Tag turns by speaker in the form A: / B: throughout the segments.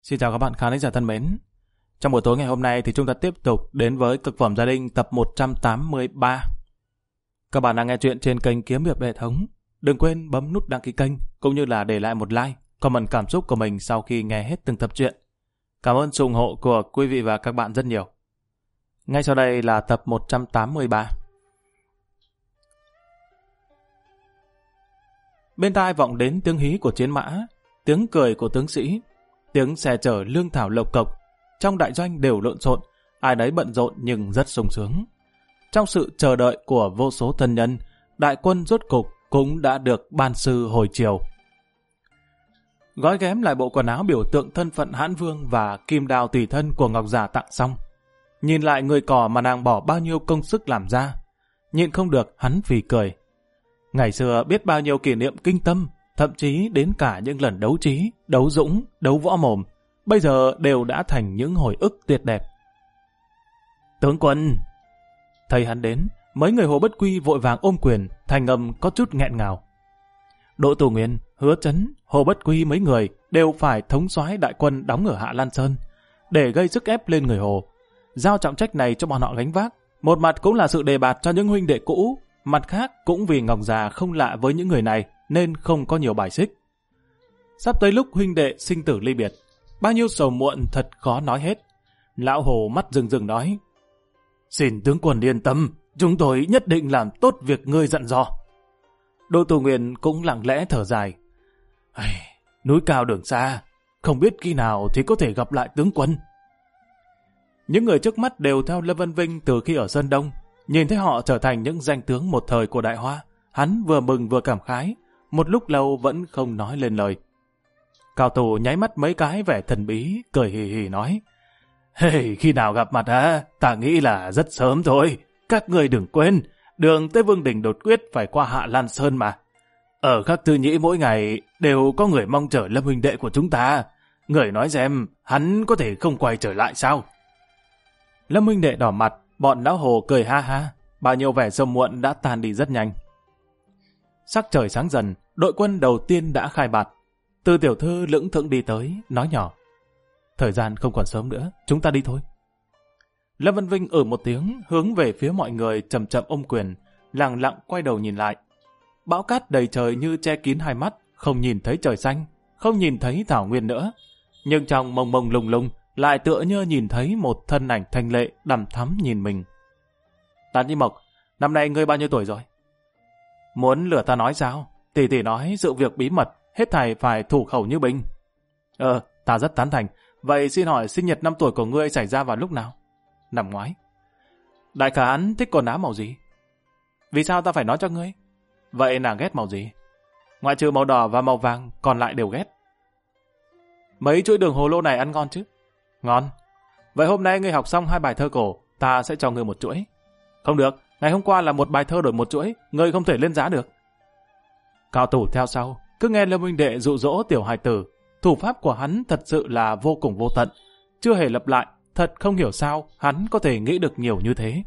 A: Xin chào các bạn khán giả thân mến. Trong buổi tối ngày hôm nay thì chúng ta tiếp tục đến với Cực phẩm gia đình tập 183. Các bạn đang nghe chuyện trên kênh Kiếm Hiệp Hệ thống. Đừng quên bấm nút đăng ký kênh cũng như là để lại một like, comment cảm xúc của mình sau khi nghe hết từng tập truyện. Cảm ơn sự ủng hộ của quý vị và các bạn rất nhiều. Ngay sau đây là tập 183. Bên tai vọng đến tiếng hí của chiến mã, tiếng cười của tướng sĩ, tiếng xe chở lương thảo lộc cộc. Trong đại doanh đều lộn xộn, ai nấy bận rộn nhưng rất sung sướng. Trong sự chờ đợi của vô số thân nhân, đại quân rốt cục cũng đã được ban sư hồi chiều. Gói ghém lại bộ quần áo biểu tượng thân phận hãn vương và kim đao tùy thân của Ngọc Giả tặng xong. Nhìn lại người cỏ mà nàng bỏ bao nhiêu công sức làm ra, nhịn không được hắn phì cười. Ngày xưa biết bao nhiêu kỷ niệm kinh tâm, thậm chí đến cả những lần đấu trí, đấu dũng, đấu võ mồm, bây giờ đều đã thành những hồi ức tuyệt đẹp. Tướng quân! Thấy hắn đến, mấy người Hồ Bất Quy vội vàng ôm quyền, thành âm có chút nghẹn ngào. Đỗ Tù Nguyên, Hứa Chấn, Hồ Bất Quy mấy người đều phải thống soái đại quân đóng ở Hạ Lan Sơn, để gây sức ép lên người Hồ. Giao trọng trách này cho bọn họ gánh vác, một mặt cũng là sự đề bạt cho những huynh đệ cũ, mặt khác cũng vì Ngọc Già không lạ với những người này nên không có nhiều bài xích. Sắp tới lúc huynh đệ sinh tử ly biệt, bao nhiêu sầu muộn thật khó nói hết. Lão Hồ mắt rừng rừng nói: Xin tướng quân yên tâm, chúng tôi nhất định làm tốt việc ngươi dặn dò. Đỗ Tù Nguyên cũng lặng lẽ thở dài: Núi cao đường xa, không biết khi nào thì có thể gặp lại tướng quân. Những người trước mắt đều theo Lâm Vân Vinh từ khi ở Sơn Đông, nhìn thấy họ trở thành những danh tướng một thời của Đại Hoa, hắn vừa mừng vừa cảm khái, một lúc lâu vẫn không nói lên lời. Cao Tù nháy mắt mấy cái vẻ thần bí, cười hì hì nói: Khi nào gặp mặt hả? Ta nghĩ là rất sớm thôi. Các người đừng quên, đường tới Vương Đình đột quyết phải qua Hạ Lan Sơn mà. Ở Khắc Tư Nhĩ mỗi ngày đều có người mong chờ Lâm huynh đệ của chúng ta. Người nói xem, hắn có thể không quay trở lại sao? Lâm huynh đệ đỏ mặt, bọn lão Hồ cười ha ha, bao nhiêu vẻ sầu muộn đã tan đi rất nhanh. Sắc trời sáng dần, đội quân đầu tiên đã khai bạt. Từ tiểu thư lững thững đi tới, nói nhỏ: Thời gian không còn sớm nữa, chúng ta đi thôi. Lâm Vân Vinh một tiếng, hướng về phía mọi người chậm chậm ôm quyền, lặng lặng quay đầu nhìn lại. Bão cát đầy trời như che kín hai mắt, không nhìn thấy trời xanh, không nhìn thấy thảo nguyên nữa. Nhưng trong mông mông lung lung, lại tựa như nhìn thấy một thân ảnh thanh lệ đằm thắm nhìn mình. Tán Nhi Mộc, năm nay ngươi bao nhiêu tuổi rồi? Muốn lừa ta nói sao? Tỷ tỷ nói sự việc bí mật, hết thảy phải thủ khẩu như binh. Ta rất tán thành. Vậy xin hỏi sinh nhật 5 tuổi của ngươi xảy ra vào lúc nào? Năm ngoái. Đại khả hắn thích quần áo màu gì? Vì sao ta phải nói cho ngươi? Vậy nàng ghét màu gì? Ngoại trừ màu đỏ và màu vàng, còn lại đều ghét. Mấy chuỗi đường hồ lô này ăn ngon chứ? Ngon. Vậy hôm nay ngươi học xong 2 bài thơ cổ, ta sẽ cho ngươi một chuỗi. Không được, ngày hôm qua là một bài thơ đổi một chuỗi, ngươi không thể lên giá được. Cao Tù theo sau, cứ nghe Lâm huynh đệ dụ dỗ tiểu hài tử. Thủ pháp của hắn thật sự là vô cùng vô tận, chưa hề lặp lại, thật không hiểu sao hắn có thể nghĩ được nhiều như thế.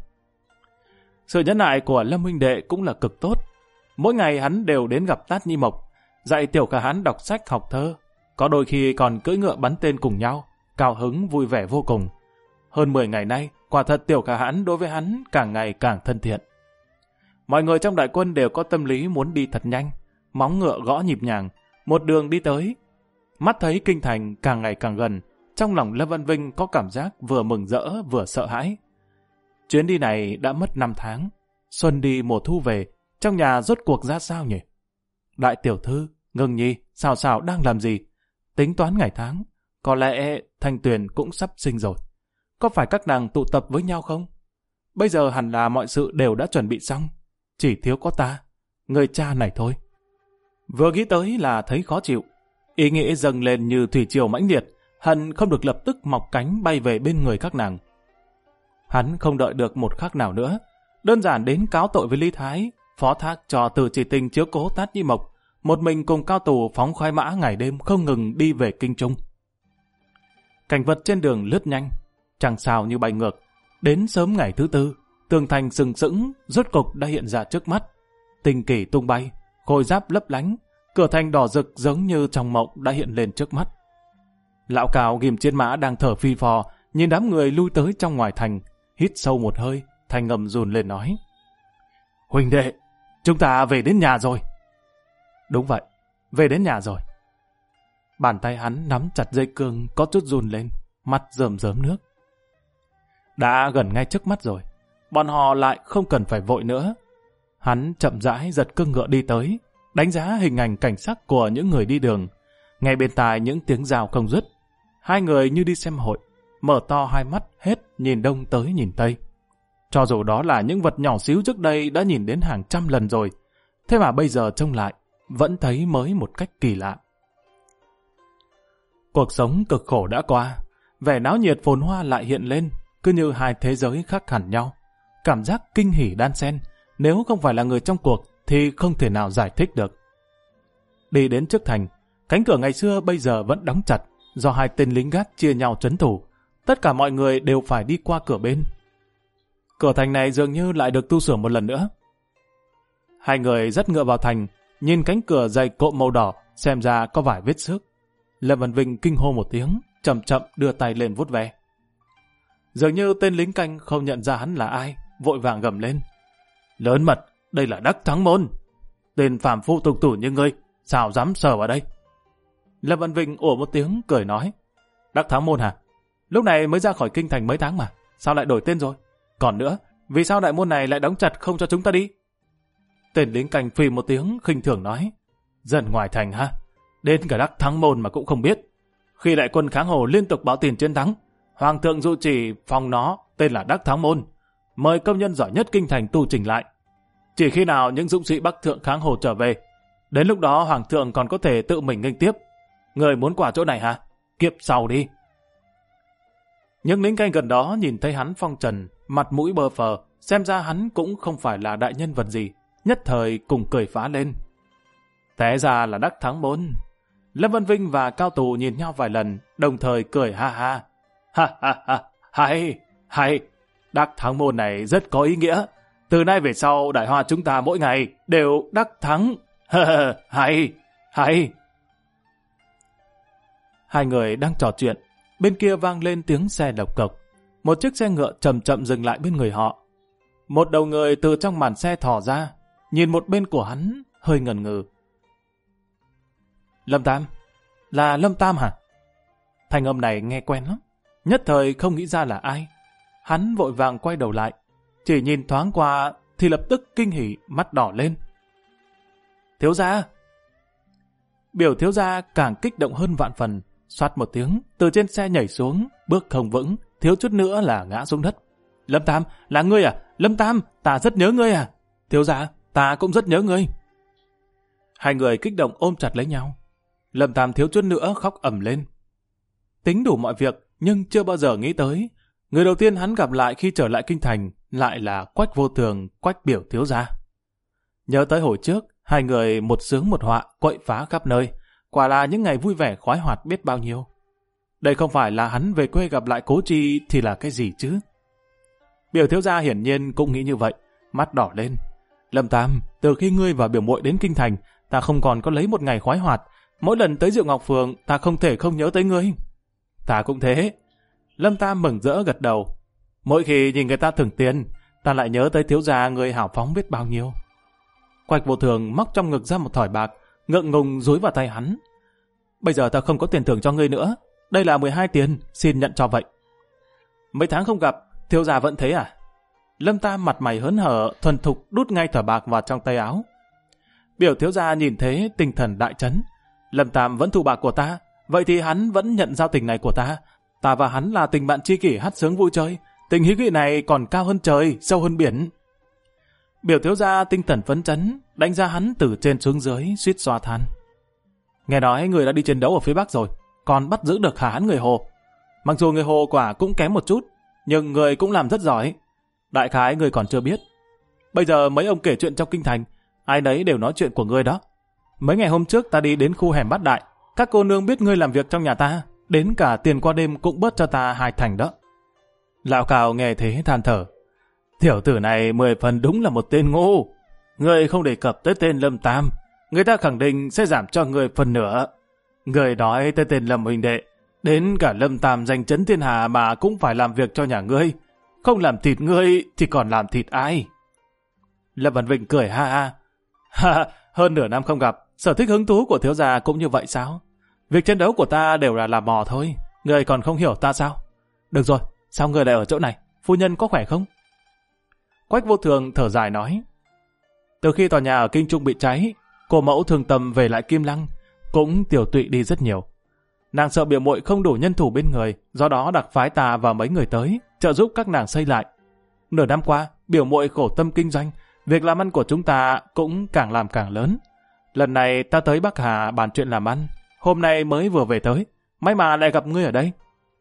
A: Sự nhẫn nại của Lâm huynh đệ cũng là cực tốt. Mỗi ngày hắn đều đến gặp Tát Nhi Mộc, dạy tiểu khả hãn đọc sách học thơ, có đôi khi còn cưỡi ngựa bắn tên cùng nhau, cao hứng vui vẻ vô cùng. Hơn 10 ngày nay, quả thật tiểu khả hãn đối với hắn càng ngày càng thân thiện. Mọi người trong đại quân đều có tâm lý muốn đi thật nhanh, móng ngựa gõ nhịp nhàng, một đường đi tới. Mắt thấy kinh thành càng ngày càng gần, trong lòng Lâm Văn Vinh có cảm giác vừa mừng rỡ vừa sợ hãi. Chuyến đi này đã mất 5 tháng, xuân đi mùa thu về, trong nhà rốt cuộc ra sao nhỉ? Đại tiểu thư, Ngưng Nhi, Sào Sào đang làm gì? Tính toán ngày tháng, có lẽ Thanh Tuyền cũng sắp sinh rồi. Có phải các nàng tụ tập với nhau không? Bây giờ hẳn là mọi sự đều đã chuẩn bị xong, chỉ thiếu có ta, người cha này thôi. Vừa nghĩ tới là thấy khó chịu. Ý nghĩ dâng lên như thủy triều mãnh liệt, hận không được lập tức mọc cánh bay về bên người các nàng. Hắn không đợi được một khắc nào nữa, đơn giản đến cáo tội với Lý Thái, phó thác cho Từ Chỉ Tình chiếu cố Tát Nhi Mộc, một mình cùng Cao Tù phóng khoái mã ngày đêm không ngừng đi về Kinh Trung. Cảnh vật trên đường lướt nhanh, chẳng sao như bay ngược. Đến sớm ngày thứ tư, tường thành sừng sững rốt cục đã hiện ra trước mắt. Tinh kỳ tung bay, khôi giáp lấp lánh, cửa thành đỏ rực giống như trong mộng đã hiện lên trước mắt. Lão Cao ghim chiến mã đang thở phi phò, nhìn đám người lui tới trong ngoài thành, hít sâu một hơi, thanh âm run lên nói. Huynh đệ, chúng ta về đến nhà rồi. Đúng vậy, về đến nhà rồi. Bàn tay hắn nắm chặt dây cương có chút run lên, mắt rơm rớm nước. Đã gần ngay trước mắt rồi, bọn họ lại không cần phải vội nữa. Hắn chậm rãi giật cương ngựa đi tới, đánh giá hình ảnh cảnh sắc của những người đi đường. Ngay bên tai những tiếng rào không dứt. Hai người như đi xem hội, mở to hai mắt hết nhìn đông tới nhìn tây. Cho dù đó là những vật nhỏ xíu trước đây đã nhìn đến hàng trăm lần rồi, thế mà bây giờ trông lại, vẫn thấy mới một cách kỳ lạ. Cuộc sống cực khổ đã qua, vẻ náo nhiệt phồn hoa lại hiện lên, cứ như hai thế giới khác hẳn nhau. Cảm giác kinh hỉ đan xen, nếu không phải là người trong cuộc thì không thể nào giải thích được. Đi đến trước thành, cánh cửa ngày xưa bây giờ vẫn đóng chặt, do hai tên lính gác chia nhau trấn thủ. Tất cả mọi người đều phải đi qua cửa bên. Cửa thành này dường như lại được tu sửa một lần nữa. Hai người dắt ngựa vào thành, nhìn cánh cửa dày cộm màu đỏ, xem ra có vài vết xước. Lâm Văn Vinh kinh hô một tiếng, chậm chậm đưa tay lên vuốt ve. Dường như tên lính canh không nhận ra hắn là ai, vội vàng gầm lên. Lớn mật, đây là Đắc Thắng Môn. Tên phàm phu tục tủ như ngươi, sao dám sờ vào đây? Lâm Văn Vinh ủa một tiếng, cười nói. Đắc Thắng Môn hả? Lúc này mới ra khỏi kinh thành mấy tháng mà, sao lại đổi tên rồi? Còn nữa, vì sao đại môn này lại đóng chặt không cho chúng ta đi? Tên lính canh phì một tiếng, khinh thường nói. Dân ngoài thành ha? Đến cả Đắc Thắng Môn mà cũng không biết. Khi đại quân kháng hồ liên tục báo tin chiến thắng, Hoàng thượng dụ chỉ phòng nó tên là Đắc Thắng Môn, mời công nhân giỏi nhất kinh thành tu chỉnh lại. Chỉ khi nào những dũng sĩ Bắc thượng kháng hồ trở về, đến lúc đó Hoàng thượng còn có thể tự mình nghênh tiếp. Người muốn qua chỗ này hả? Kiếp sau đi. Những lính canh gần đó nhìn thấy hắn phong trần, mặt mũi bơ phờ, xem ra hắn cũng không phải là đại nhân vật gì, nhất thời cùng cười phá lên. Té ra là Đắc Thắng Môn. Lâm Văn Vinh và Cao Tù nhìn nhau vài lần, đồng thời cười ha ha. Ha ha ha, hay, Đắc Thắng Môn này rất có ý nghĩa. Từ nay về sau đại hoa chúng ta mỗi ngày đều đắc thắng. Hay. Hai người đang trò chuyện, bên kia vang lên tiếng xe lộc cộc. Một chiếc xe ngựa chậm chậm dừng lại bên người họ. Một đầu người từ trong màn xe thò ra, nhìn một bên của hắn, hơi ngần ngừ. Lâm Tam? Là Lâm Tam hả? Thanh âm này nghe quen lắm, nhất thời không nghĩ ra là ai. Hắn vội vàng quay đầu lại, chỉ nhìn thoáng qua thì lập tức kinh hỉ, mắt đỏ lên. Thiếu gia! Biểu thiếu gia càng kích động hơn vạn phần, xoát một tiếng, từ trên xe nhảy xuống, bước không vững, thiếu chút nữa là ngã xuống đất. Lâm Tam, là ngươi à? Lâm Tam, ta rất nhớ ngươi à? Thiếu gia, ta cũng rất nhớ ngươi. Hai người kích động ôm chặt lấy nhau. Lâm Tam thiếu chút nữa khóc ầm lên. Tính đủ mọi việc, nhưng chưa bao giờ nghĩ tới, người đầu tiên hắn gặp lại khi trở lại kinh thành lại là Quách Vô Thường, Quách biểu thiếu gia. Nhớ tới hồi trước, hai người một sướng một họa, quậy phá khắp nơi, quả là những ngày vui vẻ khoái hoạt biết bao nhiêu. Đây không phải là hắn về quê gặp lại Cố Chi thì là cái gì chứ? Biểu thiếu gia hiển nhiên cũng nghĩ như vậy, mắt đỏ lên. Lâm Tam, từ khi ngươi và biểu muội đến kinh thành, ta không còn có lấy một ngày khoái hoạt. Mỗi lần tới Diệu Ngọc Phường, ta không thể không nhớ tới ngươi. Ta cũng thế. Lâm Tam mừng rỡ gật đầu. Mỗi khi nhìn người ta thưởng tiền, ta lại nhớ tới thiếu gia người hào phóng biết bao nhiêu. Quách Vô Thường móc trong ngực ra một thỏi bạc, ngượng ngùng dúi vào tay hắn. Bây giờ ta không có tiền thưởng cho ngươi nữa. Đây là 12 tiền, xin nhận cho vậy. Mấy tháng không gặp, thiếu gia vẫn thế à? Lâm Tam mặt mày hớn hở, thuần thục đút ngay thỏi bạc vào trong tay áo. Biểu thiếu gia nhìn thế, tinh thần đại chấn. Lâm Tam vẫn thu bạc của ta, vậy thì hắn vẫn nhận giao tình này của ta. Ta và hắn là tình bạn tri kỷ hát sướng vui chơi, tình hữu nghị này còn cao hơn trời, sâu hơn biển. Biểu thiếu gia tinh thần phấn chấn, đánh ra hắn từ trên xuống dưới, suýt xoa than. Nghe nói người đã đi chiến đấu ở phía Bắc rồi, còn bắt giữ được hả hắn người Hồ. Mặc dù người Hồ quả cũng kém một chút, nhưng người cũng làm rất giỏi. Đại khái người còn chưa biết. Bây giờ mấy ông kể chuyện trong kinh thành, ai nấy đều nói chuyện của ngươi đó. Mấy ngày hôm trước ta đi đến khu hẻm Bát Đại, các cô nương biết ngươi làm việc trong nhà ta, đến cả tiền qua đêm cũng bớt cho ta 2 thành đó. Lão Cao nghe thế than thở. Tiểu tử này 10 phần đúng là một tên ngu. Ngươi không đề cập tới tên Lâm Tam, người ta khẳng định sẽ giảm cho ngươi phần nửa. Người nói tới tên Lâm huynh đệ, Đến cả Lâm Tam danh chấn thiên hạ mà cũng phải làm việc cho nhà ngươi. Không làm thịt ngươi thì còn làm thịt ai? Lâm Văn Vinh cười ha ha. Ha, hơn nửa năm không gặp, sở thích hứng thú của thiếu gia cũng như vậy sao? Việc chiến đấu của ta đều là làm mò thôi, ngươi còn không hiểu ta sao? Được rồi, sao ngươi lại ở chỗ này? Phu nhân có khỏe không? Quách Vô Thường thở dài nói. Từ khi tòa nhà ở Kinh Trung bị cháy, cô mẫu thường tầm về lại Kim Lăng, cũng tiểu tụy đi rất nhiều. Nàng sợ biểu muội không đủ nhân thủ bên người, do đó đặc phái ta và mấy người tới, trợ giúp các nàng xây lại. Nửa năm qua, biểu muội khổ tâm kinh doanh, việc làm ăn của chúng ta cũng càng làm càng lớn. Lần này ta tới Bắc Hà bàn chuyện làm ăn, hôm nay mới vừa về tới, may mà lại gặp ngươi ở đây.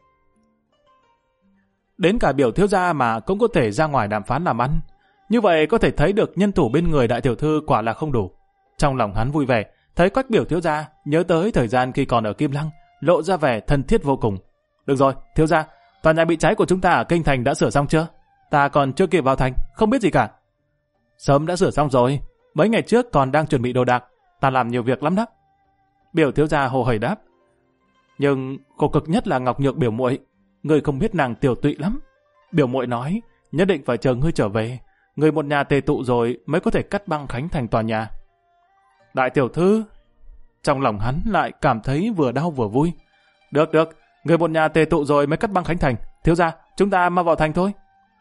A: Đến cả biểu thiếu gia mà cũng có thể ra ngoài đàm phán làm ăn. Như vậy có thể thấy được nhân thủ bên người đại tiểu thư quả là không đủ. Trong lòng hắn vui vẻ, thấy Quách biểu thiếu gia nhớ tới thời gian khi còn ở Kim Lăng, lộ ra vẻ thân thiết vô cùng. Được rồi, thiếu gia, tòa nhà bị cháy của chúng ta ở Kinh Thành đã sửa xong chưa? Ta còn chưa kịp vào thành, không biết gì cả. Sớm đã sửa xong rồi, mấy ngày trước còn đang chuẩn bị đồ đạc, ta làm nhiều việc lắm đó. Biểu thiếu gia hồ hởi đáp. Nhưng khổ cực nhất là Ngọc Nhược biểu muội, ngươi không biết nàng tiểu tụy lắm. Biểu muội nói, nhất định phải chờ ngươi trở về, người một nhà tề tụ rồi mới có thể cắt băng khánh thành tòa nhà. Đại tiểu thư, trong lòng hắn lại cảm thấy vừa đau vừa vui. Được, người một nhà tề tụ rồi mới cắt băng khánh thành. Thiếu gia, chúng ta mau vào thành thôi.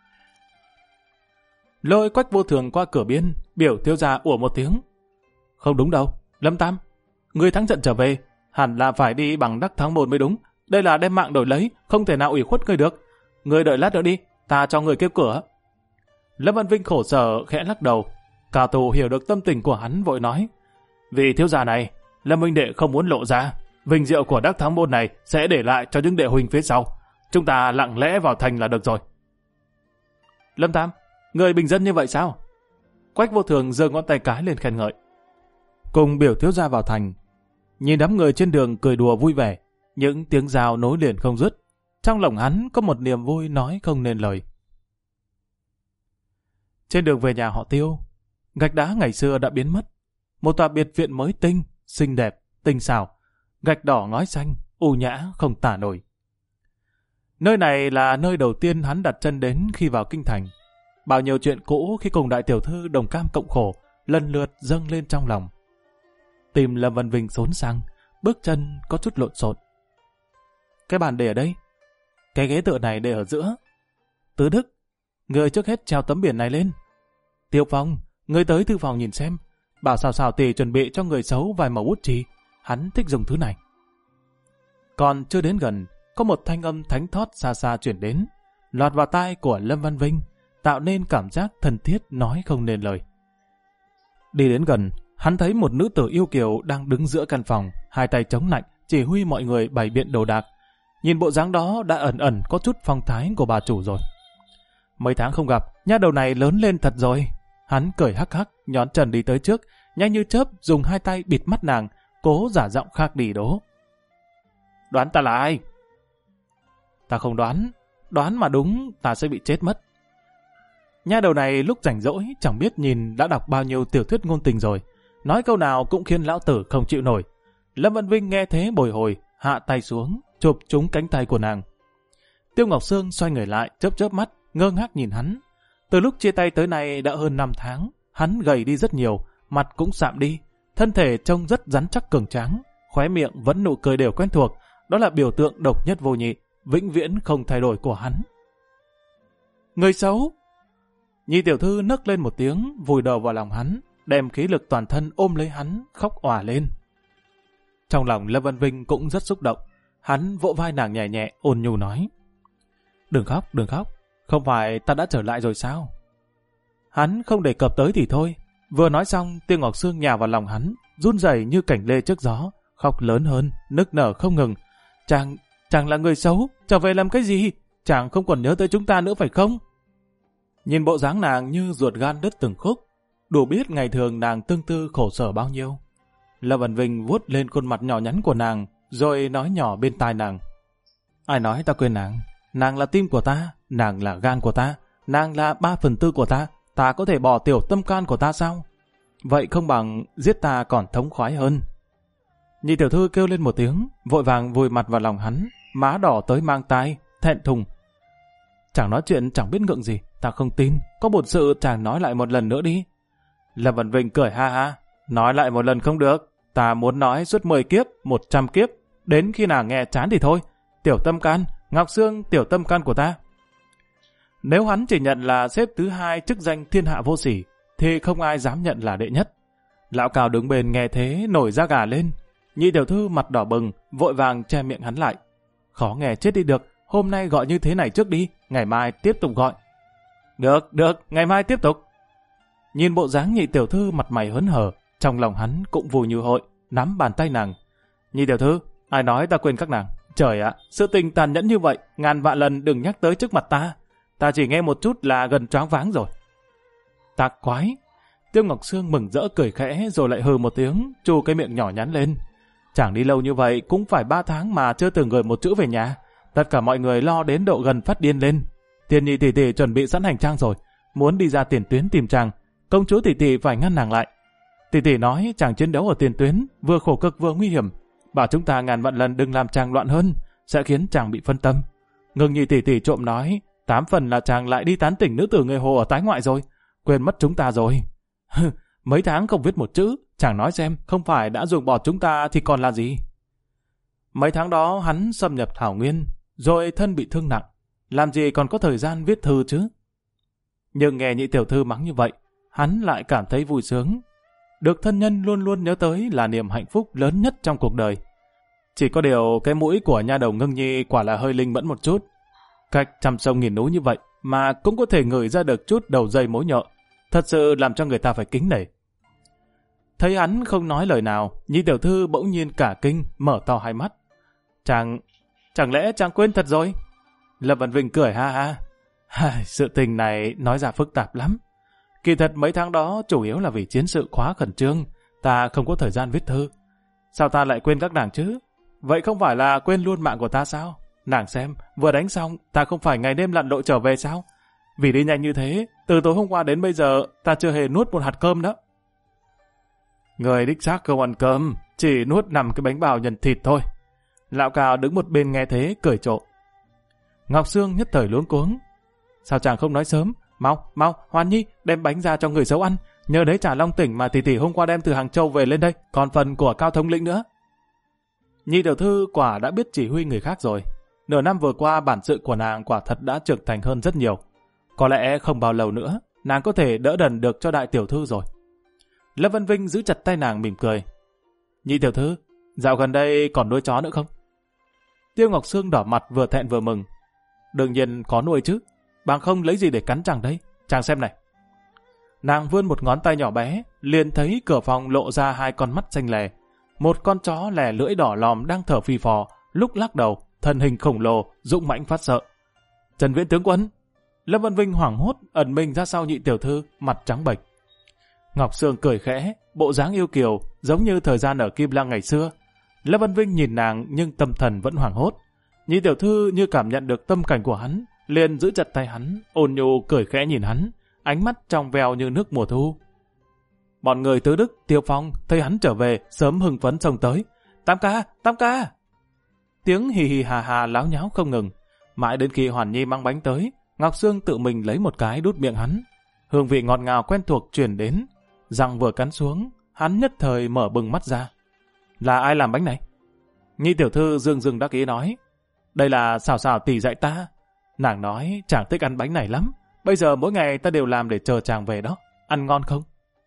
A: Lôi Quách Vô Thường qua cửa biên, biểu thiếu gia ủa một tiếng. Không đúng đâu, Lâm Tam, ngươi thắng trận trở về, hẳn là phải đi bằng đắc thắng môn mới đúng. Đây là đem mạng đổi lấy, không thể nào ủy khuất ngươi được. Ngươi đợi lát nữa đi, ta cho ngươi kêu cửa. Lâm Văn Vinh khổ sở khẽ lắc đầu. Cao thủ hiểu được tâm tình của hắn vội nói. Vì thiếu gia này, Lâm huynh đệ không muốn lộ ra, vinh diệu của đắc thắng môn này sẽ để lại cho những đệ huynh phía sau. Chúng ta lặng lẽ vào thành là được rồi. Lâm Tam, người bình dân như vậy sao? Quách Vô Thường giơ ngón tay cái lên khen ngợi. Cùng biểu thiếu gia vào thành, nhìn đám người trên đường cười đùa vui vẻ, những tiếng rào nối liền không dứt. Trong lòng hắn có một niềm vui nói không nên lời. Trên đường về nhà họ Tiêu, gạch đá ngày xưa đã biến mất. Một tòa biệt viện mới tinh, xinh đẹp, tinh xảo, gạch đỏ ngói xanh, u nhã không tả nổi. Nơi này là nơi đầu tiên hắn đặt chân đến khi vào kinh thành. Bao nhiêu chuyện cũ khi cùng đại tiểu thư đồng cam cộng khổ lần lượt dâng lên trong lòng. Tim Lâm Văn Vinh xốn sang, bước chân có chút lộn xộn. Cái bàn để ở đây, cái ghế tựa này để ở giữa. Tứ Đức, người trước hết treo tấm biển này lên. Tiêu Phong, người tới thư phòng nhìn xem, bảo Xào Tì chuẩn bị cho người xấu vài mẩu bút chì, hắn thích dùng thứ này. Còn chưa đến gần, có một thanh âm thánh thót xa xa chuyển đến, lọt vào tai của Lâm Văn Vinh, tạo nên cảm giác thân thiết nói không nên lời. Đi đến gần, hắn thấy một nữ tử yêu kiều đang đứng giữa căn phòng, hai tay chống nạnh, chỉ huy mọi người bày biện đồ đạc. Nhìn bộ dáng đó đã ẩn ẩn có chút phong thái của bà chủ rồi. Mấy tháng không gặp, nha đầu này lớn lên thật rồi. Hắn cười hắc hắc, nhón chân đi tới trước, nhanh như chớp dùng hai tay bịt mắt nàng, cố giả giọng khác đi đố. Đoán ta là ai? Ta không đoán, đoán mà đúng ta sẽ bị chết mất. Nha đầu này lúc rảnh rỗi chẳng biết nhìn đã đọc bao nhiêu tiểu thuyết ngôn tình rồi, nói câu nào cũng khiến lão tử không chịu nổi. Lâm Văn Vinh nghe thế bồi hồi, hạ tay xuống, chụp trúng cánh tay của nàng. Tiêu Ngọc Sương xoay người lại, chớp mắt, ngơ ngác nhìn hắn. Từ lúc chia tay tới nay đã hơn 5 tháng, hắn gầy đi rất nhiều, mặt cũng sạm đi, thân thể trông rất rắn chắc cường tráng, khóe miệng vẫn nụ cười đều quen thuộc, đó là biểu tượng độc nhất vô nhị, vĩnh viễn không thay đổi của hắn. Người xấu! Nhi tiểu thư nấc lên một tiếng, vùi đầu vào lòng hắn, đem khí lực toàn thân ôm lấy hắn, khóc òa lên. Trong lòng Lâm Văn Vinh cũng rất xúc động, hắn vỗ vai nàng nhẹ nhẹ, ôn nhu nói. Đừng khóc, không phải ta đã trở lại rồi sao? Hắn không đề cập tới thì thôi, vừa nói xong Tiêu Ngọc Sương nhào vào lòng hắn, run rẩy như cảnh lê trước gió, khóc lớn hơn, nức nở không ngừng. Chàng là người xấu, trở về làm cái gì? Chàng không còn nhớ tới chúng ta nữa phải không? Nhìn bộ dáng nàng như ruột gan đứt từng khúc, đủ biết ngày thường nàng tương tư khổ sở bao nhiêu. Lâm Văn Vinh vuốt lên khuôn mặt nhỏ nhắn của nàng, rồi nói nhỏ bên tai nàng. Ai nói ta quên nàng? Nàng là tim của ta, nàng là gan của ta, nàng là 3/4 của ta, ta có thể bỏ tiểu tâm can của ta sao? Vậy không bằng giết ta còn thống khoái hơn. Nhị tiểu thư kêu lên một tiếng, vội vàng vùi mặt vào lòng hắn, má đỏ tới mang tai, thẹn thùng. Chàng nói chuyện chẳng biết ngượng gì, ta không tin, có một sự chàng nói lại một lần nữa đi. Lâm Văn Vinh cười ha ha, nói lại một lần không được, ta muốn nói suốt 10 kiếp, 100 kiếp, đến khi nào nghe chán thì thôi. Tiểu tâm can, Ngọc Sương tiểu tâm can của ta. Nếu hắn chỉ nhận là xếp thứ 2 chức danh thiên hạ vô sỉ, thì không ai dám nhận là đệ nhất. Lão Cao đứng bên nghe thế nổi da gà lên. Nhị tiểu thư mặt đỏ bừng, vội vàng che miệng hắn lại. Khó nghe chết đi được, hôm nay gọi như thế này trước đi, ngày mai tiếp tục gọi. Được, ngày mai tiếp tục. Nhìn bộ dáng nhị tiểu thư mặt mày hớn hở, trong lòng hắn cũng vui như hội, nắm bàn tay nàng. Nhị tiểu thư, ai nói ta quên các nàng? Trời ạ, sự tình tàn nhẫn như vậy, ngàn vạn lần đừng nhắc tới trước mặt ta. Ta chỉ nghe một chút là gần choáng váng rồi. Tạc quái. Tiêu Ngọc Sương mừng rỡ cười khẽ rồi lại hừ một tiếng, chu cái miệng nhỏ nhắn lên. Chẳng đi lâu như vậy cũng phải 3 tháng mà chưa từng gửi một chữ về nhà. Tất cả mọi người lo đến độ gần phát điên lên. Tiên Nhi tỷ tỷ chuẩn bị sẵn hành trang rồi, muốn đi ra tiền tuyến tìm chàng. Công chúa tỷ tỷ phải ngăn nàng lại. Tỷ tỷ nói chàng chiến đấu ở tiền tuyến vừa khổ cực vừa nguy hiểm, bảo chúng ta ngàn vạn lần đừng làm chàng loạn hơn, sẽ khiến chàng bị phân tâm. Ngưng Nhi tỷ tỷ trộm nói 8 phần là chàng lại đi tán tỉnh nữ tử người Hồ ở tái ngoại rồi, quên mất chúng ta rồi. Mấy tháng không viết một chữ, chàng nói xem, không phải đã ruồng bỏ chúng ta thì còn là gì? Mấy tháng đó hắn xâm nhập Thảo Nguyên, rồi thân bị thương nặng, làm gì còn có thời gian viết thư chứ? Nhưng nghe nhị tiểu thư mắng như vậy, hắn lại cảm thấy vui sướng. Được thân nhân luôn luôn nhớ tới là niềm hạnh phúc lớn nhất trong cuộc đời. Chỉ có điều cái mũi của nha đầu Ngưng Nhi quả là hơi linh mẫn một chút. Cách trăm sông nghìn núi như vậy mà cũng có thể ngửi ra được chút đầu dây mối nhợ, thật sự làm cho người ta phải kính nể. Thấy hắn không nói lời nào, nhị tiểu thư bỗng nhiên cả kinh, mở to hai mắt. Chẳng lẽ chàng quên thật rồi? Lâm Văn Vinh cười ha ha. Sự tình này nói ra phức tạp lắm. Kỳ thật mấy tháng đó chủ yếu là vì chiến sự quá khẩn trương, ta không có thời gian viết thư. Sao ta lại quên các nàng chứ? Vậy không phải là quên luôn mạng của ta sao? Nàng xem, vừa đánh xong, ta không phải ngày đêm lặn lội trở về sao? Vì đi nhanh như thế, từ tối hôm qua đến bây giờ, ta chưa hề nuốt một hạt cơm đó. Người đích xác không ăn cơm, chỉ nuốt 5 cái bánh bào nhân thịt thôi. Lão Cao đứng một bên nghe thế, cười trộm. Ngọc Sương nhất thời luống cuống. Sao chàng không nói sớm? Mau, Hoan Nhi, đem bánh ra cho người xấu ăn. Nhờ đấy trả long tỉnh mà tỷ tỷ hôm qua đem từ Hàng Châu về lên đây, còn phần của Cao thống lĩnh nữa. Nhị tiểu thư quả đã biết chỉ huy người khác rồi. Nửa năm vừa qua bản sự của nàng quả thật đã trưởng thành hơn rất nhiều. Có lẽ không bao lâu nữa, nàng có thể đỡ đần được cho đại tiểu thư rồi. Lâm Văn Vinh giữ chặt tay nàng mỉm cười. Nhị tiểu thư, dạo gần đây còn nuôi chó nữa không? Tiêu Ngọc Sương đỏ mặt vừa thẹn vừa mừng. Đương nhiên có nuôi chứ, bằng không lấy gì để cắn chàng đấy, chàng xem này. Nàng vươn một ngón tay nhỏ bé, liền thấy cửa phòng lộ ra 2 con mắt xanh lè. Một con chó lè lưỡi đỏ lòm đang thở phì phò, lúc lắc đầu, thân hình khổng lồ, dũng mãnh phát sợ. Trần Viễn tướng quân! Lâm Văn Vinh hoảng hốt, ẩn mình ra sau nhị tiểu thư, mặt trắng bệch. Ngọc Sương cười khẽ, bộ dáng yêu kiều, giống như thời gian ở Kim Lăng ngày xưa. Lâm Văn Vinh nhìn nàng nhưng tâm thần vẫn hoảng hốt. Nhị tiểu thư như cảm nhận được tâm cảnh của hắn, liền giữ chặt tay hắn, ôn nhu cười khẽ nhìn hắn, ánh mắt trong veo như nước mùa thu. Bọn người Tứ Đức, Tiêu Phong thấy hắn trở về, sớm hưng phấn xông tới. Tam ca! Tiếng hì hì hà hà láo nháo không ngừng. Mãi đến khi Hoàn Nhi mang bánh tới, Ngọc Sương tự mình lấy một cái đút miệng hắn. Hương vị ngọt ngào quen thuộc truyền đến. Răng vừa cắn xuống, hắn nhất thời mở bừng mắt ra. Là ai làm bánh này? Nhị tiểu thư dưng đắc ý nói. Đây là Xào tỷ dạy ta. Nàng nói chàng thích ăn bánh này lắm. Bây giờ mỗi ngày ta đều làm để chờ chàng về đó. Ăn ngon không?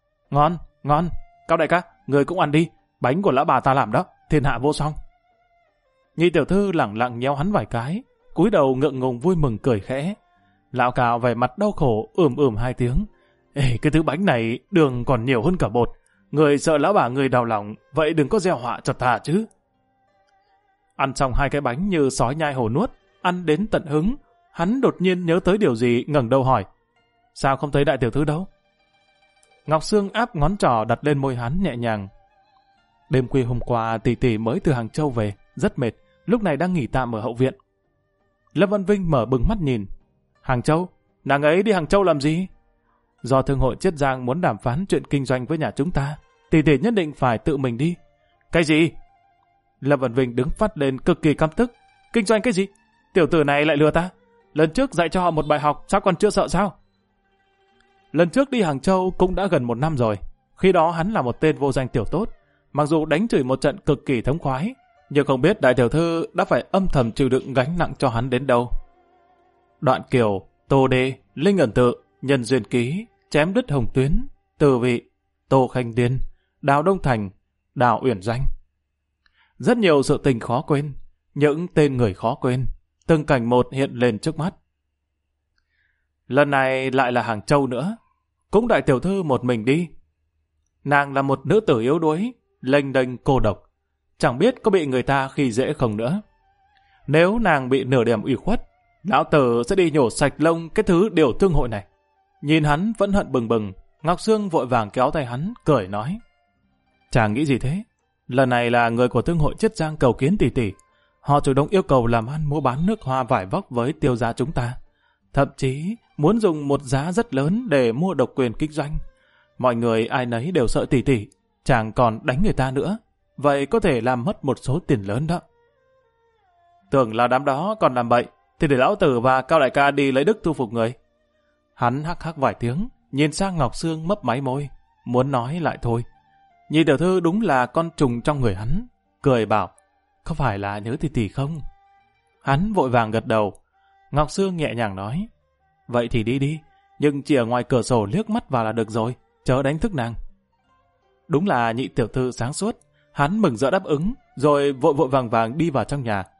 A: Ngon. Cao đại ca, người cũng ăn đi. Bánh của lão bà ta làm đó, thiên hạ vô song. Nhị tiểu thư lẳng lặng nhéo hắn vài cái, cúi đầu ngượng ngùng vui mừng cười khẽ. Lão Cao vẻ mặt đau khổ ừm 2 tiếng. Ê, cái thứ bánh này đường còn nhiều hơn cả bột. Người sợ lão bà người đau lòng, vậy đừng có gieo họa cho ta chứ. Ăn xong 2 cái bánh như sói nhai hổ nuốt, ăn đến tận hứng, hắn đột nhiên nhớ tới điều gì ngẩng đầu hỏi. Sao không thấy đại tiểu thư đâu? Ngọc Sương áp ngón trỏ đặt lên môi hắn nhẹ nhàng. Đêm khuya hôm qua tỷ tỷ mới từ Hàng Châu về, rất mệt, lúc này đang nghỉ tạm ở hậu viện. Lâm Văn Vinh mở bừng mắt nhìn. Hàng Châu? Nàng ấy đi Hàng Châu làm gì? Do thương hội Chiết Giang muốn đàm phán chuyện kinh doanh với nhà chúng ta, tỷ tỷ nhất định phải tự mình đi. Cái gì? Lâm Văn Vinh đứng phát lên cực kỳ căm tức. Kinh doanh cái gì? Tiểu tử này lại lừa ta. Lần trước dạy cho họ một bài học, sao còn chưa sợ sao? Lần trước đi Hàng Châu cũng đã gần 1 năm rồi. Khi đó hắn là một tên vô danh tiểu tốt. Mặc dù đánh chửi một trận cực kỳ thống khoái, nhưng không biết đại tiểu thư đã phải âm thầm chịu đựng gánh nặng cho hắn đến đâu. Đoạn Kiều, Tô Đê, Linh Ẩn Tự, Nhân Duyên Ký, Chém Đứt Hồng Tuyến, Từ Vị, Tô Khanh Điên, Đào Đông Thành, Đào Uyển Doanh. Rất nhiều sự tình khó quên, những tên người khó quên, từng cảnh một hiện lên trước mắt. Lần này lại là Hàng Châu nữa, cũng đại tiểu thư một mình đi. Nàng là một nữ tử yếu đuối, lênh đênh cô độc, chẳng biết có bị người ta khi dễ không nữa. Nếu nàng bị nửa điểm ủy khuất, lão tử sẽ đi nhổ sạch lông cái thứ điều thương hội này. Nhìn hắn vẫn hận bừng bừng, Ngọc Sương vội vàng kéo tay hắn, cười nói: Chàng nghĩ gì thế? Lần này là người của thương hội Chiết Giang cầu kiến tỷ tỷ. Họ chủ động yêu cầu làm ăn mua bán nước hoa vải vóc với Tiêu gia chúng ta. Thậm chí muốn dùng một giá rất lớn để mua độc quyền kinh doanh. Mọi người ai nấy đều sợ tỷ tỷ, chàng còn đánh người ta nữa. Vậy có thể làm mất một số tiền lớn đó. Tưởng là đám đó còn làm bậy, thì để lão tử và Cao đại ca đi lấy đức thu phục người. Hắn hắc hắc vài tiếng, nhìn sang Ngọc Sương mấp máy môi, muốn nói lại thôi. Nhị tiểu thư đúng là con trùng trong người hắn, cười bảo: Có phải là nhớ tỷ tỷ không? Hắn vội vàng gật đầu. Ngọc Sương nhẹ nhàng nói: Vậy thì đi đi, nhưng chỉ ở ngoài cửa sổ liếc mắt vào là được rồi, chớ đánh thức nàng. Đúng là nhị tiểu thư sáng suốt, hắn mừng rỡ đáp ứng, rồi vội vội vàng vàng đi vào trong nhà.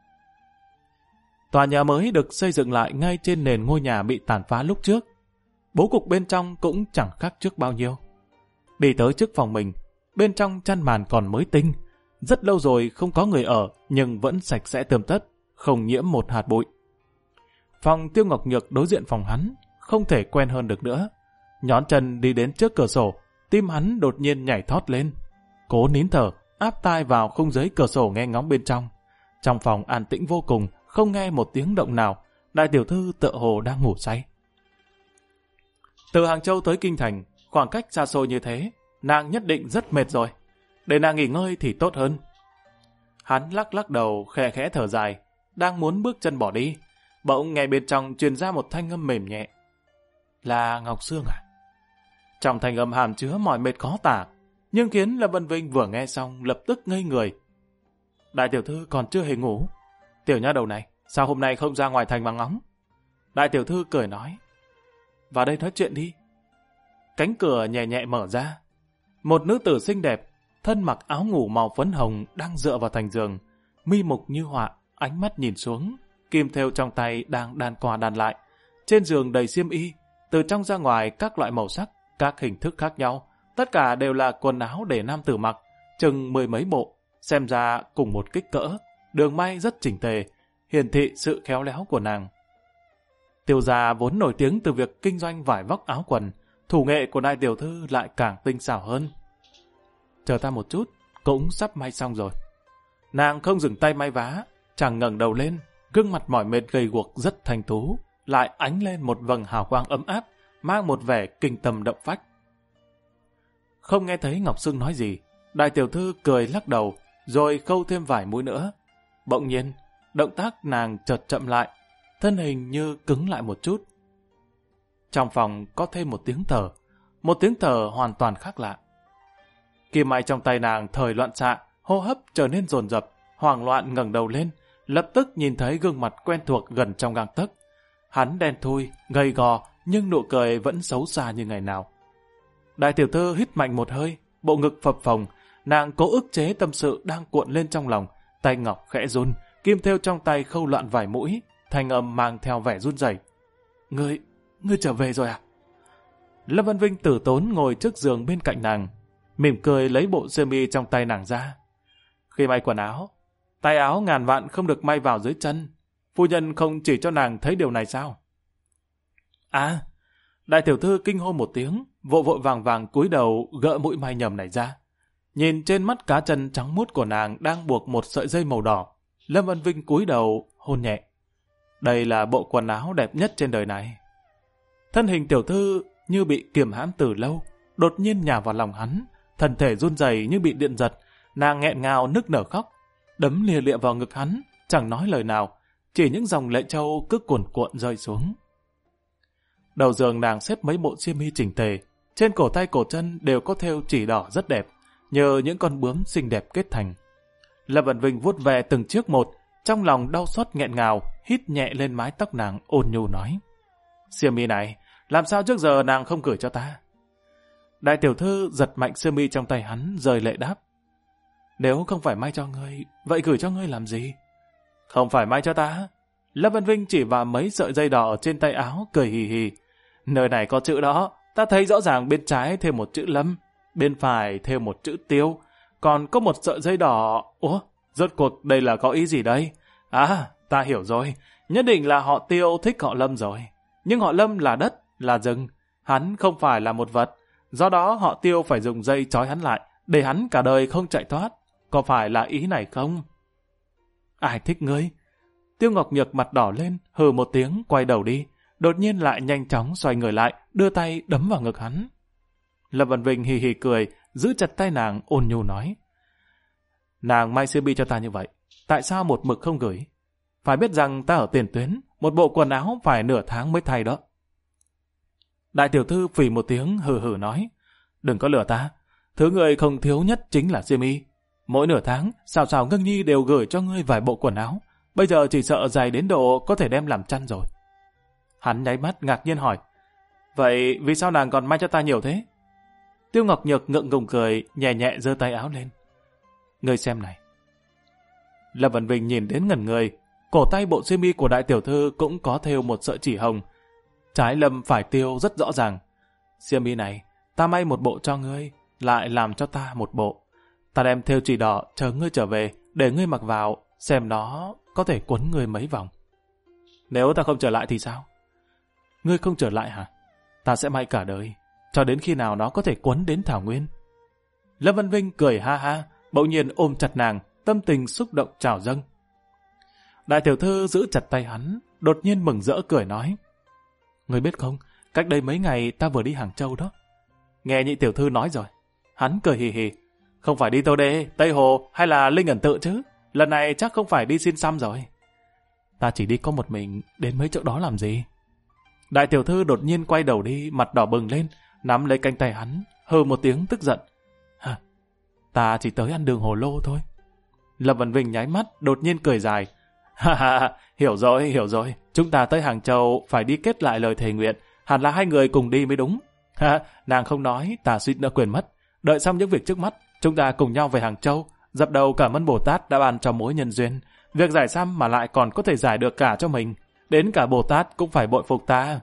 A: Tòa nhà mới được xây dựng lại ngay trên nền ngôi nhà bị tàn phá lúc trước. Bố cục bên trong cũng chẳng khác trước bao nhiêu. Đi tới trước phòng mình, bên trong chăn màn còn mới tinh, rất lâu rồi không có người ở, nhưng vẫn sạch sẽ tươm tất, không nhiễm một hạt bụi. Phòng Tiêu Ngọc Nhược đối diện phòng hắn, không thể quen hơn được nữa. Nhón chân đi đến trước cửa sổ, tim hắn đột nhiên nhảy thót lên. Cố nín thở, áp tai vào khung giấy cửa sổ nghe ngóng bên trong. Trong phòng an tĩnh vô cùng, không nghe một tiếng động nào, đại tiểu thư tựa hồ đang ngủ say. Từ Hàng Châu tới Kinh Thành, khoảng cách xa xôi như thế, nàng nhất định rất mệt rồi. Để nàng nghỉ ngơi thì tốt hơn. Hắn lắc lắc đầu, khẽ khẽ thở dài, đang muốn bước chân bỏ đi, bỗng nghe bên trong truyền ra một thanh âm mềm nhẹ. Là Ngọc Sương à? Trong thanh âm hàm chứa mỏi mệt khó tả, nhưng khiến Lâm Vân Vinh vừa nghe xong lập tức ngây người. Đại tiểu thư còn chưa hề ngủ. Tiểu nha đầu này, sao hôm nay không ra ngoài thành mà ngóng? Đại tiểu thư cười nói: Vào đây nói chuyện đi. Cánh cửa nhẹ nhẹ mở ra. Một nữ tử xinh đẹp, thân mặc áo ngủ màu phấn hồng đang dựa vào thành giường, mi mục như họa, ánh mắt nhìn xuống, kim thêu trong tay đang đan qua đan lại. Trên giường đầy xiêm y, từ trong ra ngoài các loại màu sắc, các hình thức khác nhau, tất cả đều là quần áo để nam tử mặc, chừng 10 mấy bộ, xem ra cùng một kích cỡ, đường may rất chỉnh tề, hiển thị sự khéo léo của nàng. Tiêu gia vốn nổi tiếng từ việc kinh doanh vải vóc áo quần, thủ nghệ của đại tiểu thư lại càng tinh xảo hơn. Chờ ta một chút, cũng sắp may xong rồi. Nàng không dừng tay may vá, chàng ngẩng đầu lên, gương mặt mỏi mệt gầy guộc rất thanh tú, lại ánh lên một vầng hào quang ấm áp, mang một vẻ kinh tâm động phách. Không nghe thấy Ngọc Sương nói gì, đại tiểu thư cười lắc đầu, rồi khâu thêm vài mũi nữa. Bỗng nhiên, động tác nàng chợt chậm lại, thân hình như cứng lại một chút. Trong phòng có thêm một tiếng thở hoàn toàn khác lạ. Kim may trong tay nàng thời loạn xạ, hô hấp trở nên dồn dập, hoảng loạn ngẩng đầu lên, lập tức nhìn thấy gương mặt quen thuộc gần trong gang tấc. Hắn đen thui, gầy gò, nhưng nụ cười vẫn xấu xa như ngày nào. Đại tiểu thư hít mạnh một hơi, bộ ngực phập phồng, nàng cố ức chế tâm sự đang cuộn lên trong lòng, tay ngọc khẽ run, kim thêu trong tay khâu loạn vài mũi, thanh âm mang theo vẻ run rẩy. Ngươi trở về rồi à? Lâm Vân Vinh tử tốn ngồi trước giường bên cạnh nàng, mỉm cười lấy bộ xiêm y trong tay nàng ra. Khi may quần áo, tay áo ngàn vạn không được may vào dưới chân. Phu nhân không chỉ cho nàng thấy điều này sao? À, đại tiểu thư kinh hô một tiếng, vội vội vàng vàng cúi đầu gỡ mũi may nhầm này ra. Nhìn trên mắt cá chân trắng muốt của nàng đang buộc một sợi dây màu đỏ, Lâm Vân Vinh cúi đầu hôn nhẹ. Đây là bộ quần áo đẹp nhất trên đời này. Thân hình tiểu thư như bị kiềm hãm từ lâu, đột nhiên nhào vào lòng hắn, thân thể run rẩy như bị điện giật, nàng nghẹn ngào nức nở khóc, đấm lia lịa vào ngực hắn, chẳng nói lời nào, chỉ những dòng lệ châu cứ cuồn cuộn rơi xuống. Đầu giường nàng xếp mấy bộ xiêm y chỉnh tề, trên cổ tay cổ chân đều có thêu chỉ đỏ rất đẹp, nhờ những con bướm xinh đẹp kết thành. Lâm Vân Vinh vuốt về từng chiếc một, trong lòng đau xót nghẹn ngào, hít nhẹ lên mái tóc nàng ôn nhu nói: xiêm y này, làm sao trước giờ nàng không gửi cho ta? Đại tiểu thư giật mạnh xiêm y trong tay hắn, rơi lệ đáp: nếu không phải may cho ngươi, vậy gửi cho ngươi làm gì? Không phải may cho ta? Lâm Vân Vinh chỉ vào mấy sợi dây đỏ ở trên tay áo, cười hì hì. Nơi này có chữ đó, ta thấy rõ ràng bên trái thêm một chữ Lâm, bên phải thêm một chữ Tiêu, còn có một sợi dây đỏ. Ủa, rốt cuộc đây là có ý gì đây? À, ta hiểu rồi, nhất định là họ Tiêu thích họ Lâm rồi. Nhưng họ Lâm là đất, là rừng, hắn không phải là một vật, do đó họ Tiêu phải dùng dây trói hắn lại, để hắn cả đời không chạy thoát. Có phải là ý này không? Ai thích ngươi? Tiêu Ngọc Nhược mặt đỏ lên, hừ một tiếng, quay đầu đi, đột nhiên lại nhanh chóng xoay người lại, đưa tay đấm vào ngực hắn. Lâm Vân Vinh hì hì cười, giữ chặt tay nàng, ôn nhu nói: nàng may xiêm y cho ta như vậy, tại sao một mực không gửi? Phải biết rằng ta ở tiền tuyến, một bộ quần áo phải nửa tháng mới thay đó. Đại tiểu thư phì một tiếng, hừ hừ nói: đừng có lừa ta, thứ người không thiếu nhất chính là xiêm y. Mỗi nửa tháng, Sào Sào Ngưng Nhi đều gửi cho ngươi vài bộ quần áo, bây giờ chỉ sợ dày đến độ có thể đem làm chăn rồi. Hắn nháy mắt ngạc nhiên hỏi: vậy vì sao nàng còn may cho ta nhiều thế? Tiêu Ngọc Nhược ngượng ngùng cười, nhẹ nhẹ giơ tay áo lên: ngươi xem này. Lâm Vân Vinh nhìn đến ngẩn người, cổ tay bộ xiêm y của đại tiểu thư cũng có thêu một sợi chỉ hồng, trái Lâm phải Tiêu rất rõ ràng. Xiêm y này, ta may một bộ cho ngươi, lại làm cho ta một bộ. Ta đem thêu chỉ đỏ chờ ngươi trở về, để ngươi mặc vào, xem nó có thể quấn ngươi mấy vòng. Nếu ta không trở lại thì sao? Ngươi không trở lại hả? Ta sẽ may cả đời, cho đến khi nào nó có thể quấn đến Thảo Nguyên. Lâm Vân Vinh cười ha ha, bỗng nhiên ôm chặt nàng, tâm tình xúc động trào dâng. Đại tiểu thư giữ chặt tay hắn, đột nhiên mừng rỡ cười nói: ngươi biết không, cách đây mấy ngày ta vừa đi Hàng Châu đó. Nghe nhị tiểu thư nói rồi. Hắn cười hì hì: không phải đi Tô Đê, Tây Hồ hay là Linh Ẩn Tự chứ? Lần này chắc không phải đi xin xăm rồi. Ta chỉ đi có một mình, đến mấy chỗ đó làm gì? Đại tiểu thư đột nhiên quay đầu đi, mặt đỏ bừng lên, nắm lấy cánh tay hắn, hừ một tiếng tức giận: hả? Ta chỉ tới ăn đường hồ lô thôi. Lâm Vân Vinh nháy mắt, đột nhiên cười dài: ha ha, hiểu rồi, chúng ta tới Hàng Châu phải đi kết lại lời thề nguyện, hẳn là hai người cùng đi mới đúng. Ha, nàng không nói, ta suýt nữa quên mất. Đợi xong những việc trước mắt, chúng ta cùng nhau về Hàng Châu, dập đầu cảm ơn Bồ Tát đã ban cho mối nhân duyên. Việc giải xăm mà lại còn có thể giải được cả cho mình, đến cả Bồ Tát cũng phải bội phục ta.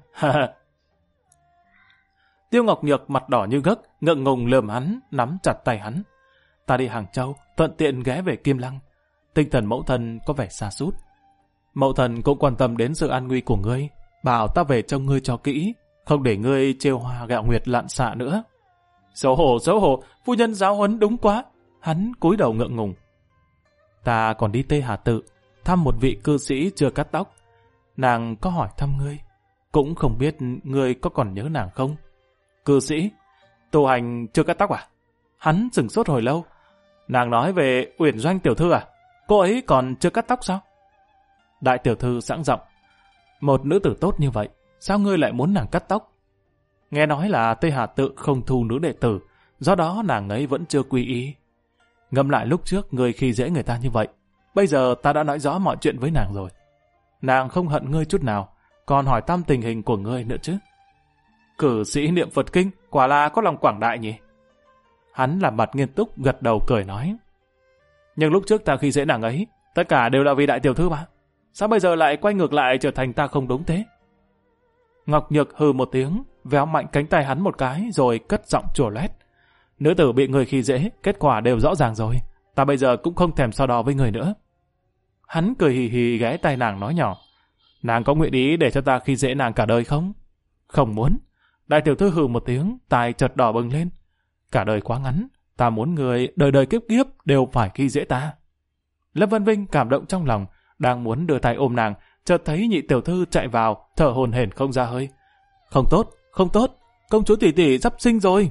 A: Tiêu Ngọc Nhược mặt đỏ như gấc, ngượng ngùng lườm hắn, nắm chặt tay hắn. Ta đi Hàng Châu, thuận tiện ghé về Kim Lăng. Tinh thần mẫu thần có vẻ sa sút. Mẫu thần cũng quan tâm đến sự an nguy của ngươi, bảo ta về trông ngươi cho kỹ, không để ngươi trêu hoa gạo nguyệt lặn xạ nữa. Xấu hổ, phu nhân giáo huấn đúng quá. Hắn cúi đầu ngượng ngùng. Ta còn đi Tê Hà Tự, thăm một vị cư sĩ chưa cắt tóc. Nàng có hỏi thăm ngươi, cũng không biết ngươi có còn nhớ nàng không? Cư sĩ? Tu hành chưa cắt tóc à? Hắn sửng sốt hồi lâu. Nàng nói về Uyển Doanh tiểu thư à? Cô ấy còn chưa cắt tóc sao? Đại tiểu thư sẵn giọng: một nữ tử tốt như vậy, sao ngươi lại muốn nàng cắt tóc? Nghe nói là Tây Hà Tự không thu nữ đệ tử, do đó nàng ấy vẫn chưa quy y. Ngẫm lại lúc trước ngươi khi dễ người ta như vậy, bây giờ ta đã nói rõ mọi chuyện với nàng rồi. Nàng không hận ngươi chút nào, còn hỏi thăm tình hình của ngươi nữa chứ. Cử sĩ niệm Phật kinh, quả là có lòng quảng đại nhỉ? Hắn làm mặt nghiêm túc, gật đầu cười nói: nhưng lúc trước ta khi dễ nàng ấy, tất cả đều là vì đại tiểu thư mà. Sao bây giờ lại quay ngược lại trở thành ta không đúng thế? Ngọc Nhược hừ một tiếng, véo mạnh cánh tay hắn một cái, rồi cất giọng chùa loét: nữ tử bị người khi dễ, kết quả đều rõ ràng rồi. Ta bây giờ cũng không thèm so đo với người nữa. Hắn cười hì hì ghé tay nàng nói nhỏ: nàng có nguyện ý để cho ta khi dễ nàng cả đời không? Không muốn. Đại tiểu thư hừ một tiếng, tai chợt đỏ bừng lên: cả đời quá ngắn, ta muốn người đời đời kiếp kiếp đều phải khi dễ ta. Lâm Vân Vinh cảm động trong lòng, đang muốn đưa tay ôm nàng, chợt thấy nhị tiểu thư chạy vào, thở hổn hển không ra hơi. Không tốt, công chúa tỷ tỷ sắp sinh rồi.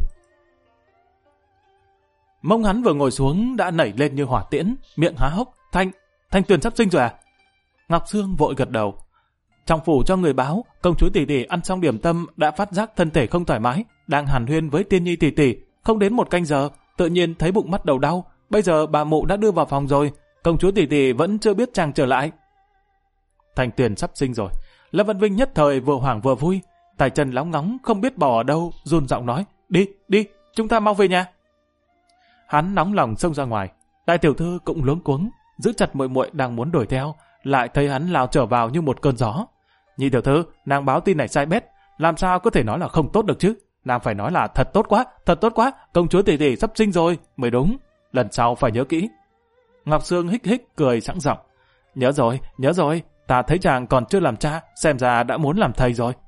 A: Mông hắn vừa ngồi xuống đã nảy lên như hỏa tiễn, miệng há hốc: Thanh Tuyền sắp sinh rồi à? Ngọc Sương vội gật đầu. Trong phủ cho người báo, công chúa tỷ tỷ ăn xong điểm tâm đã phát giác thân thể không thoải mái, đang hàn huyên với Tiên Nhi tỷ tỷ, không đến 1 canh giờ, tự nhiên thấy bụng bắt đầu đau. Bây giờ bà mụ đã đưa vào phòng rồi, công chúa tỷ tỷ vẫn chưa biết chàng trở lại. Thanh Tuyền sắp sinh rồi. Lâm Văn Vinh nhất thời vừa hoảng vừa vui, tay chân lóng ngóng không biết bỏ ở đâu, run giọng nói: đi, chúng ta mau về nhà. Hắn nóng lòng xông ra ngoài. Đại tiểu thư cũng luống cuống, giữ chặt muội muội đang muốn đuổi theo, lại thấy hắn lao trở vào như một cơn gió. Nhị tiểu thư, nàng báo tin này sai bét, làm sao có thể nói là không tốt được chứ? Nàng phải nói là thật tốt quá, công chúa tỷ tỷ sắp sinh rồi mới đúng. Lần sau phải nhớ kỹ. Ngọc Sương hích hích cười sẵn giọng: nhớ rồi, ta thấy chàng còn chưa làm cha, xem ra đã muốn làm thầy rồi.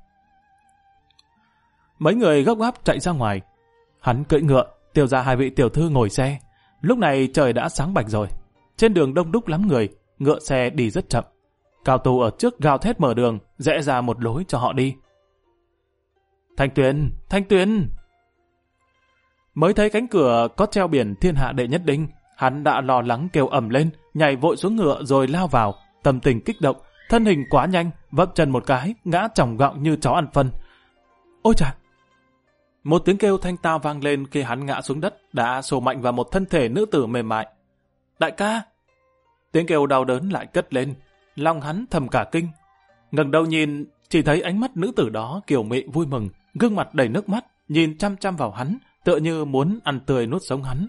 A: Mấy người gấp gáp chạy ra ngoài. Hắn cưỡi ngựa, Tiêu ra 2 vị tiểu thư ngồi xe. Lúc này trời đã sáng bạch rồi. Trên đường đông đúc lắm người, ngựa xe đi rất chậm. Cao tù ở trước gào thét mở đường, rẽ ra một lối cho họ đi. Thanh Tuyền! Mới thấy cánh cửa có treo biển thiên hạ đệ nhất đinh, hắn đã lo lắng kêu ầm lên, nhảy vội xuống ngựa rồi lao vào, tâm tình kích động, thân hình quá nhanh, vấp chân một cái, ngã chỏng gọng như chó ăn phân. Ôi chà! Một tiếng kêu thanh tao vang lên khi hắn ngã xuống đất, đã xô mạnh vào một thân thể nữ tử mềm mại. Đại ca! Tiếng kêu đau đớn lại cất lên, lòng hắn thầm cả kinh. Ngẩng đầu nhìn, chỉ thấy ánh mắt nữ tử đó kiều mị vui mừng, gương mặt đầy nước mắt, nhìn chăm chăm vào hắn, tựa như muốn ăn tươi nuốt sống hắn.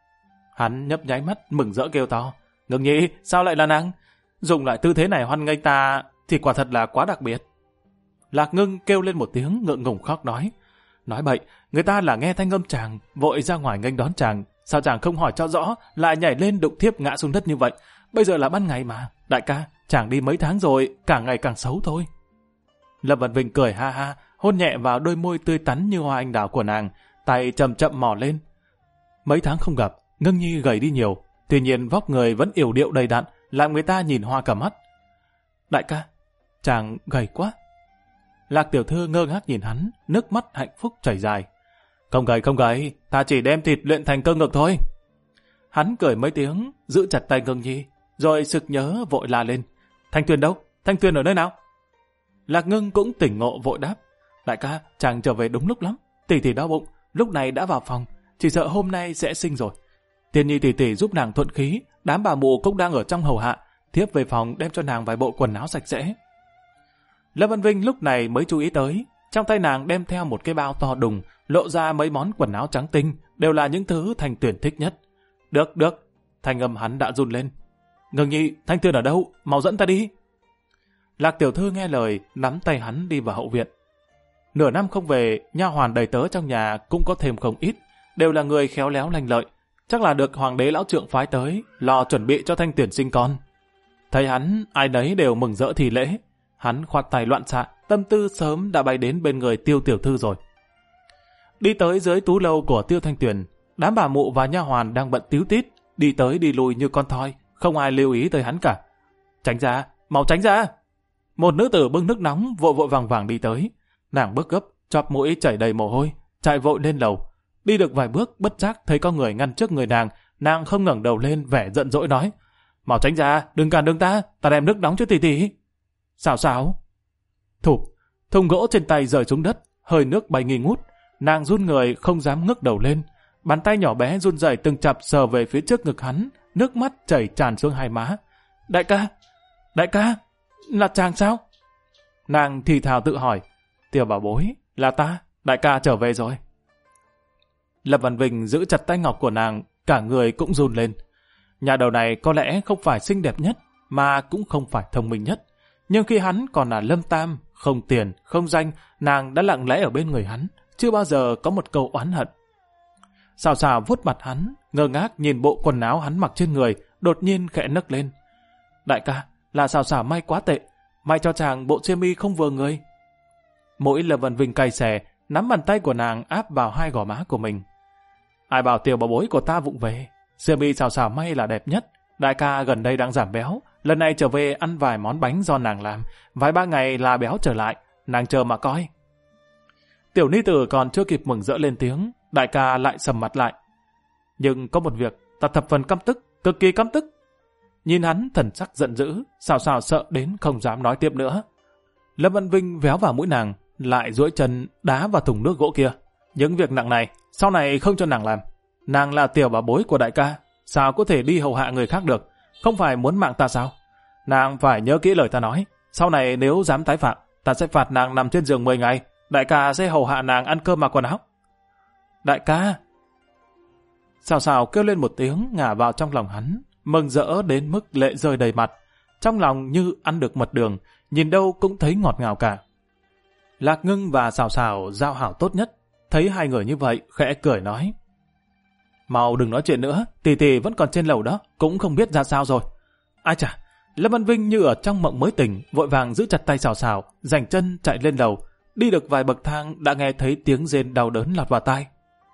A: Hắn nhấp nháy mắt mừng rỡ kêu to: Ngưng Nhi, sao lại là nàng? Dùng lại tư thế này hoan nghênh ta thì quả thật là quá đặc biệt. Lạc Ngưng kêu lên một tiếng ngượng ngùng khóc nói: Nói bậy, người ta là nghe thanh âm chàng, vội ra ngoài nghênh đón chàng, sao chàng không hỏi cho rõ, lại nhảy lên đụng thiếp ngã xuống đất như vậy? Bây giờ là ban ngày mà, đại ca, chàng đi mấy tháng rồi, càng ngày càng xấu thôi. Lâm Văn Vinh cười ha ha, hôn nhẹ vào đôi môi tươi tắn như hoa anh đào của nàng, tay chậm chậm mò lên. Mấy tháng không gặp, Ngưng Nhi gầy đi nhiều, tuy nhiên vóc người vẫn yểu điệu đầy đặn, làm người ta nhìn hoa cả mắt. Đại ca, chàng gầy quá. Lạc tiểu thư ngơ ngác nhìn hắn, nước mắt hạnh phúc chảy dài. Không gầy, ta chỉ đem thịt luyện thành cơ ngực thôi. Hắn cười mấy tiếng, giữ chặt tay Ngưng Nhi, rồi sực nhớ vội la lên: Thanh Tuyền đâu? Thanh Tuyền ở nơi nào? Lạc Ngưng cũng tỉnh ngộ vội đáp: Đại ca, chàng trở về đúng lúc lắm, tỷ tỷ đau bụng, lúc này đã vào phòng, chỉ sợ hôm nay sẽ sinh rồi. Tiên Nhi tỷ tỷ giúp nàng thuận khí, đám bà mụ cũng đang ở trong hầu hạ, thiếp về phòng đem cho nàng vài bộ quần áo sạch sẽ. Lâm Văn Vinh lúc này mới chú ý tới, trong tay nàng đem theo một cái bao to đùng, lộ ra mấy món quần áo trắng tinh, đều là những thứ Thanh Tuyền thích nhất. Được, thanh âm hắn đã run lên. Ngưng Nhi, Thanh Tuyền ở đâu? Mau dẫn ta đi. Lạc tiểu thư nghe lời, nắm tay hắn đi vào hậu viện. Nửa năm không về, nha hoàn đầy tớ trong nhà cũng có thêm không ít, đều là người khéo léo lanh lợi, chắc là được hoàng đế lão trượng phái tới, lo chuẩn bị cho Thanh Tuyền sinh con. Thấy hắn, ai nấy đều mừng rỡ thì lễ. Hắn khoát tay loạn xạ, tâm tư sớm đã bay đến bên người Tiêu tiểu thư rồi. Đi tới dưới tú lâu của Tiêu Thanh Tuyền, đám bà mụ và nha hoàn đang bận tíu tít, đi tới đi lui như con thoi, không ai lưu ý tới hắn cả. Tránh ra, mau tránh ra! Một nữ tử bưng nước nóng vội vội vàng vàng đi tới. Nàng bước gấp, chóp mũi chảy đầy mồ hôi, chạy vội lên lầu. Đi được vài bước, bất giác thấy có người ngăn trước người nàng không ngẩng đầu lên, vẻ giận dỗi nói: Mau tránh ra, đừng cản đường ta đem nước nóng cho tỷ tỷ. Sao? Thụp, thùng gỗ trên tay rơi xuống đất, hơi nước bay nghi ngút. Nàng run người không dám ngước đầu lên, bàn tay nhỏ bé run rẩy từng chập sờ về phía trước ngực hắn, nước mắt chảy tràn xuống hai má. Đại ca, là chàng sao? Nàng thì thào tự hỏi. Tiểu bảo bối, là ta, đại ca trở về rồi. Lâm Văn Vinh giữ chặt tay ngọc của nàng, cả người cũng run lên. Nhà đầu này có lẽ không phải xinh đẹp nhất, mà cũng không phải thông minh nhất. Nhưng khi hắn còn là Lâm Tam, không tiền, không danh, nàng đã lặng lẽ ở bên người hắn, chưa bao giờ có một câu oán hận. Xào xào vuốt mặt hắn, ngơ ngác nhìn bộ quần áo hắn mặc trên người, đột nhiên khẽ nấc lên. Đại ca, là xào xào may quá tệ, may cho chàng bộ xiêm y không vừa người. Mỗi Lâm Văn Vinh cay xè, nắm bàn tay của nàng áp vào hai gò má của mình. Ai bảo tiểu bảo bối của ta vụng về, xiêm y xào xào may là đẹp nhất. Đại ca gần đây đang giảm béo, lần này trở về ăn vài món bánh do nàng làm, vài ba ngày là béo trở lại, nàng chờ mà coi. Tiểu ni tử còn chưa kịp mừng rỡ lên tiếng, đại ca lại sầm mặt lại. Nhưng có một việc, ta thập phần căm tức, cực kỳ căm tức. nhìn hắn thần sắc giận dữ, Sào Sào sợ đến không dám nói tiếp nữa. Lâm Văn Vinh véo vào mũi nàng, lại duỗi chân đá vào thùng nước gỗ kia. Những việc nặng này, sau này không cho nàng làm. Nàng là tiểu bảo bối của đại ca, sao có thể đi hầu hạ người khác được, không phải muốn mạng ta sao? Nàng phải nhớ kỹ lời ta nói, sau này nếu dám tái phạm, ta sẽ phạt nàng nằm trên giường 10 ngày, đại ca sẽ hầu hạ nàng ăn cơm mặc quần áo. Đại ca! Sào Sào kêu lên một tiếng, ngả vào trong lòng hắn, mừng rỡ đến mức lệ rơi đầy mặt, trong lòng như ăn được mật đường, nhìn đâu cũng thấy ngọt ngào cả. Lạc Ngưng và Sào Sào giao hảo tốt nhất, thấy hai người như vậy, khẽ cười nói. Mau đừng nói chuyện nữa, tỷ tỷ vẫn còn trên lầu đó, cũng không biết ra sao rồi. Ai chà, Lâm Văn Vinh như ở trong mộng mới tỉnh, vội vàng giữ chặt tay Sào Sào, giành chân chạy lên lầu, đi được vài bậc thang đã nghe thấy tiếng rên đau đớn lọt vào tai.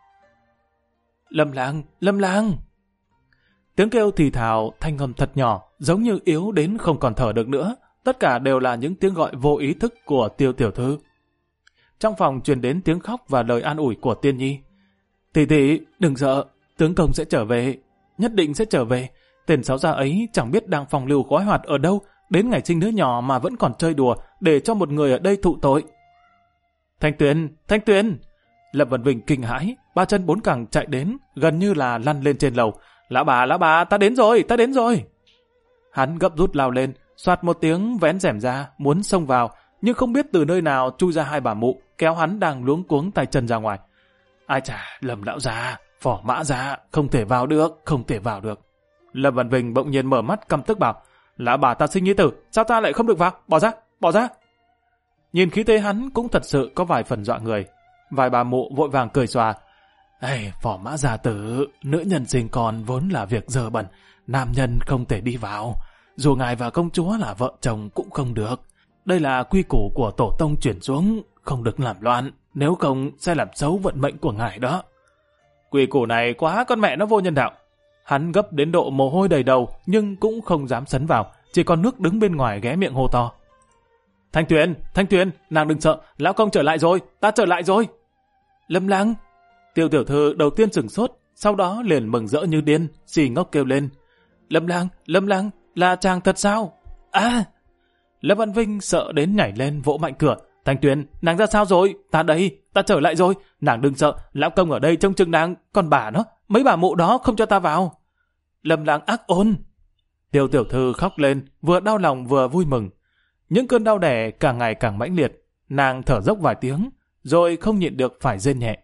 A: Lâm Lang, Lâm Lang! Tiếng kêu thì thào, thanh âm thật nhỏ, giống như yếu đến không còn thở được nữa. Tất cả đều là những tiếng gọi vô ý thức của Tiêu tiểu thư. Trong phòng truyền đến tiếng khóc và lời an ủi của Tiên Nhi. Tỷ tỷ, đừng sợ, tướng công sẽ trở về, nhất định sẽ trở về. Tên xấu xa ấy chẳng biết đang phòng lưu gói hoạt ở đâu, đến ngày sinh đứa nhỏ mà vẫn còn chơi đùa, để cho một người ở đây thụ tội. Thanh Tuyền, Thanh Tuyền! Lâm Văn Vinh kinh hãi, ba chân bốn cẳng chạy đến, gần như là lăn lên trên lầu. Lão bà, ta đến rồi, ta đến rồi! Hắn gấp rút lao lên, soạt một tiếng vén rèm ra, muốn xông vào, nhưng không biết từ nơi nào chui ra hai bà mụ, kéo hắn đang luống cuống tay chân ra ngoài. Ai chà, Lâm lão già, Phỏ Mã già, không thể vào được, không thể vào được. Lâm Văn Vinh bỗng nhiên mở mắt căm tức bảo, lão bà ta sinh nhi tử, sao ta lại không được vào, bỏ ra, bỏ ra. Nhìn khí thế hắn cũng thật sự có vài phần dọa người. Vài bà mụ vội vàng cười xòa. Ê, Phỏ Mã già tử, nữ nhân sinh con vốn là việc dơ bẩn, nam nhân không thể đi vào. Dù ngài và công chúa là vợ chồng cũng không được. Đây là quy củ của tổ tông chuyển xuống, không được làm loạn, nếu không sẽ làm xấu vận mệnh của ngài đó. Quy củ này quá con mẹ nó vô nhân đạo. Hắn gấp đến độ mồ hôi đầy đầu, nhưng cũng không dám sấn vào, chỉ còn nước đứng bên ngoài ghé miệng hô to. Thanh Tuyền, nàng đừng sợ, lão công trở lại rồi, ta trở lại rồi. Lâm Lang! Tiêu tiểu thư đầu tiên sửng sốt, sau đó liền mừng rỡ như điên, xì ngốc kêu lên. Lâm Lang, là chàng thật sao? À! Lâm Văn Vinh sợ đến nhảy lên vỗ mạnh cửa. Thanh Tuyền, nàng ra sao rồi? Ta đây, ta trở lại rồi. Nàng đừng sợ, lão công ở đây trông chừng nàng, còn bà nó, mấy bà mụ đó không cho ta vào. Lâm Lang ác ôn! Tiêu tiểu thư khóc lên, vừa đau lòng vừa vui mừng. Những cơn đau đẻ càng ngày càng mãnh liệt, nàng thở dốc vài tiếng, rồi không nhịn được phải rên nhẹ.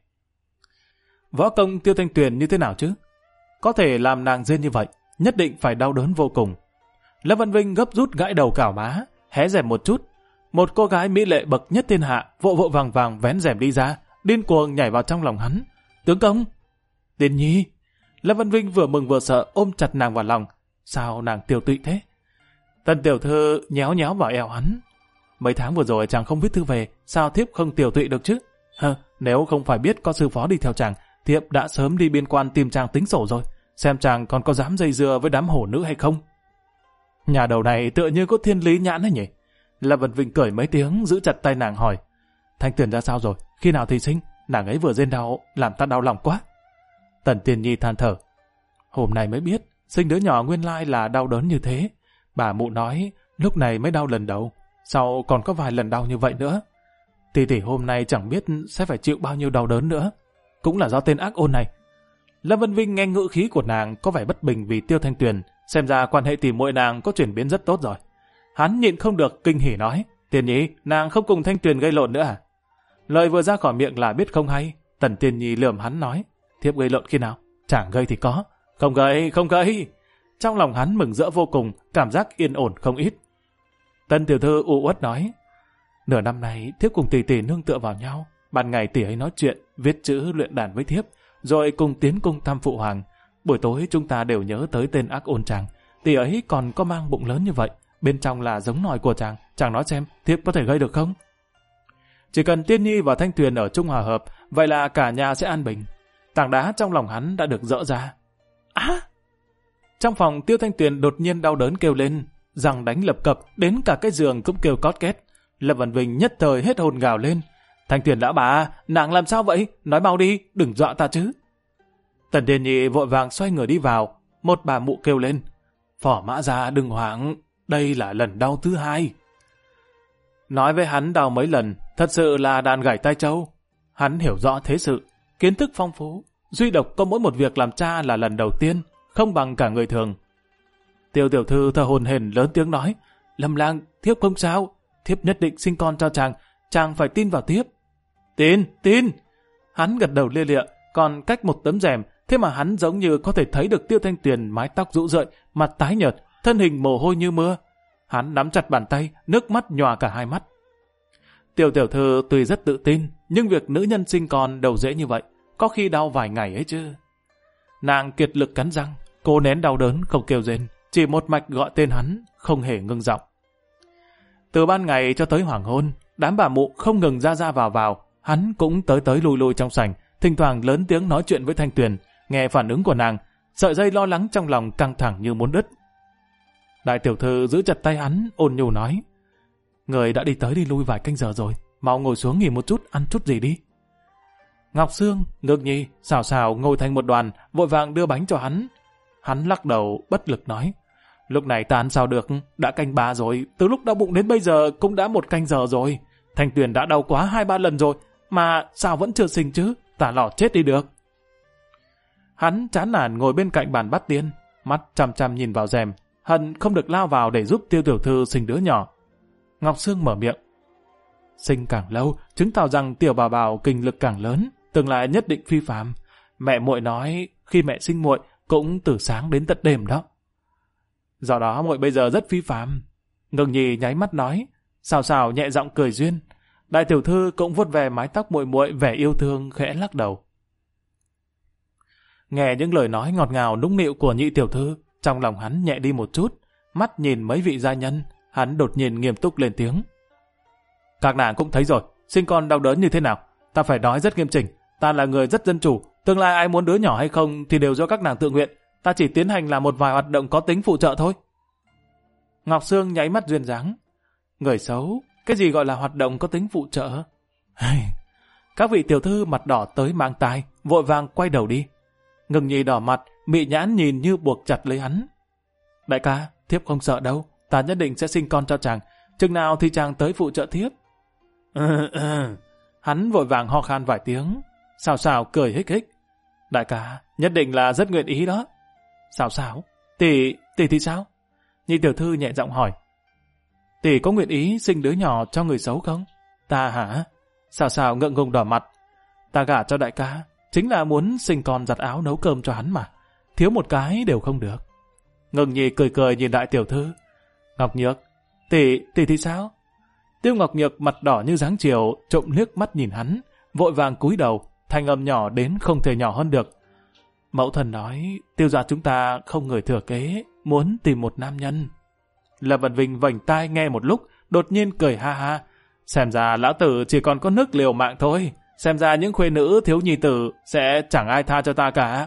A: Võ công Tiêu Thanh Tuyền như thế nào chứ? Có thể làm nàng rên như vậy, nhất định phải đau đớn vô cùng. Lâm Văn Vinh gấp rút gãi đầu cào má, hé rèm một chút. Một cô gái mỹ lệ bậc nhất thiên hạ, vội vàng vén rèm đi ra, điên cuồng nhảy vào trong lòng hắn. Tướng công! Tiên Nhi! Lâm Văn Vinh vừa mừng vừa sợ ôm chặt nàng vào lòng. Sao nàng tiều tụy thế? Tần tiểu thư nhéo nhéo vào eo hắn. Mấy tháng vừa rồi chàng không viết thư về, sao thiếp không tiều tụy được chứ? Nếu không phải biết có sư phó đi theo chàng, thiếp đã sớm đi biên quan tìm chàng tính sổ rồi, xem chàng còn có dám dây dưa với đám hổ nữ hay không. Nhà đầu này tựa như có thiên lý nhãn ấy nhỉ? Lâm Văn Vinh cười mấy tiếng, giữ chặt tay nàng hỏi. Thanh Tuyền ra sao rồi? Khi nào thì sinh? Nàng ấy vừa rên đau, làm ta đau lòng quá. Tần Tiên Nhi than thở. Hôm nay mới biết, sinh đứa nhỏ nguyên lai là đau đớn như thế. Bà mụ nói, lúc này mới đau lần đầu, sau còn có vài lần đau như vậy nữa. Tỷ hôm nay chẳng biết sẽ phải chịu bao nhiêu đau đớn nữa. Cũng là do tên ác ôn này. Lâm Văn Vinh nghe ngữ khí của nàng có vẻ bất bình vì Tiêu Thanh Tuyền, xem ra quan hệ tỷ muội nàng có chuyển biến rất tốt rồi. Hắn nhịn không được kinh hỉ nói, Tiên Nhi, nàng không cùng Thanh Tuyền gây lộn nữa à? Lời vừa ra khỏi miệng là biết không hay. Tần Tiên Nhi lườm hắn nói, thiếp gây lộn khi nào? Chẳng gây thì có. Không gây. Trong lòng hắn mừng rỡ vô cùng, cảm giác yên ổn không ít. Tần tiểu thư u uất nói, nửa năm nay thiếp cùng tỷ nương tựa vào nhau, ban ngày tỷ ấy nói chuyện, viết chữ luyện đàn với thiếp, rồi cùng tiến cung thăm phụ hoàng. Buổi tối chúng ta đều nhớ tới tên ác ôn chàng. Tỷ ấy còn có mang bụng lớn như vậy, bên trong là giống nòi của chàng. Chàng nói xem, thiếp có thể gây được không? Chỉ cần Tiên Nhi và Thanh Tuyền ở chung hòa hợp, vậy là cả nhà sẽ an bình. Tảng đá trong lòng hắn đã được dỡ ra. Trong phòng Tiêu Thanh Tuyền đột nhiên đau đớn kêu lên, răng đánh lập cập, đến cả cái giường cũng kêu cót két. Lâm Văn Vinh nhất thời hết hồn gào lên. Thanh Tuyền đã bà, nàng làm sao vậy? Nói mau đi, đừng dọa ta chứ. Tần Tiên Nhi vội vàng xoay người đi vào, một bà mụ kêu lên. Phò Mã Gia đừng hoảng, đây là lần đau thứ 2. Nói với hắn đau mấy lần, thật sự là đàn gảy tai trâu. Hắn hiểu rõ thế sự, kiến thức phong phú, duy độc có mỗi một việc làm cha là lần đầu tiên, không bằng cả người thường. Tiêu tiểu thư thở hổn hển lớn tiếng nói, Lâm lang, thiếp không sao, thiếp nhất định sinh con cho chàng phải tin vào thiếp. Tin. Hắn gật đầu lia lịa, còn cách một tấm rèm, thế mà hắn giống như có thể thấy được Tiêu Thanh Tuyền mái tóc rũ rượi, mặt tái nhợt, thân hình mồ hôi như mưa. Hắn nắm chặt bàn tay, nước mắt nhòa cả hai mắt. Tiêu tiểu thư tuy rất tự tin, nhưng việc nữ nhân sinh con đâu dễ như vậy, có khi đau vài ngày ấy chứ. Nàng kiệt lực cắn răng, cô nén đau đớn không kêu rên, chỉ một mạch gọi tên hắn, không hề ngưng giọng. Từ ban ngày cho tới hoàng hôn, đám bà mụ không ngừng ra vào, hắn cũng tới lui trong sảnh, thỉnh thoảng lớn tiếng nói chuyện với Thanh Tuyền, nghe phản ứng của nàng, sợi dây lo lắng trong lòng căng thẳng như muốn đứt. Đại tiểu thư giữ chặt tay hắn, ôn nhu nói, người đã đi tới đi lui vài canh giờ rồi, mau ngồi xuống nghỉ một chút, ăn chút gì đi. Ngọc Sương, Ngược Nhi, xào xào ngồi thành một đoàn, vội vàng đưa bánh cho hắn. Hắn lắc đầu, bất lực nói, lúc này ta ăn sao được, đã canh 3 rồi, từ lúc đau bụng đến bây giờ cũng đã 1 canh giờ rồi. Thanh Tuyền đã đau quá 2-3 lần rồi, mà sao vẫn chưa sinh chứ, ta lỏ chết đi được. Hắn chán nản ngồi bên cạnh bàn bát tiên, mắt chằm chằm nhìn vào rèm, hận không được lao vào để giúp Tiêu tiểu thư sinh đứa nhỏ. Ngọc Sương mở miệng, sinh càng lâu, chứng tỏ rằng tiểu bà bào kinh lực càng lớn, tương lai nhất định phi phàm. Mẹ muội nói, khi mẹ sinh muội cũng từ sáng đến tận đêm đó. Do đó muội bây giờ rất phi phàm. Ngưng Nhi nháy mắt nói, xào xào nhẹ giọng cười duyên. Đại tiểu thư cũng vuốt về mái tóc muội muội vẻ yêu thương, khẽ lắc đầu. Nghe những lời nói ngọt ngào nũng nịu của nhị tiểu thư, trong lòng hắn nhẹ đi một chút, mắt nhìn mấy vị gia nhân, hắn đột nhiên nghiêm túc lên tiếng. Các nàng cũng thấy rồi, sinh con đau đớn như thế nào, ta phải nói rất nghiêm chỉnh, ta là người rất dân chủ, tương lai ai muốn đứa nhỏ hay không thì đều do các nàng tự nguyện, ta chỉ tiến hành là một vài hoạt động có tính phụ trợ thôi. Ngọc Sương nháy mắt duyên dáng. Người xấu, cái gì gọi là hoạt động có tính phụ trợ? Các vị tiểu thư mặt đỏ tới mang tai, vội vàng quay đầu đi. Ngưng Nhi đỏ mặt, mị nhãn nhìn như buộc chặt lấy hắn. Đại ca, thiếp không sợ đâu, ta nhất định sẽ sinh con cho chàng, chừng nào thì chàng tới phụ trợ thiếp. Hắn vội vàng ho khan vài tiếng, xào xào cười hích hích. Đại ca, nhất định là rất nguyện ý đó. Xào xào, tỷ thì sao? Nhị tiểu thư nhẹ giọng hỏi. Tỷ có nguyện ý sinh đứa nhỏ cho người xấu không? Ta hả? Xào xào ngượng ngùng đỏ mặt. Ta gả cho đại ca, chính là muốn sinh con giặt áo nấu cơm cho hắn mà. Thiếu một cái đều không được. Ngưng Nhi cười cười nhìn đại tiểu thư. Ngọc Nhược, tỷ thì sao? Tiêu Ngọc Nhược mặt đỏ như dáng chiều, trộm liếc mắt nhìn hắn, vội vàng cúi đầu, thanh âm nhỏ đến không thể nhỏ hơn được. Mẫu thần nói, Tiêu gia chúng ta không người thừa kế, muốn tìm một nam nhân. Lâm Vân Vinh vành tai nghe một lúc, đột nhiên cười ha ha. Xem ra lão tử chỉ còn có nước liều mạng thôi. Xem ra những khuê nữ thiếu nhi tử sẽ chẳng ai tha cho ta cả.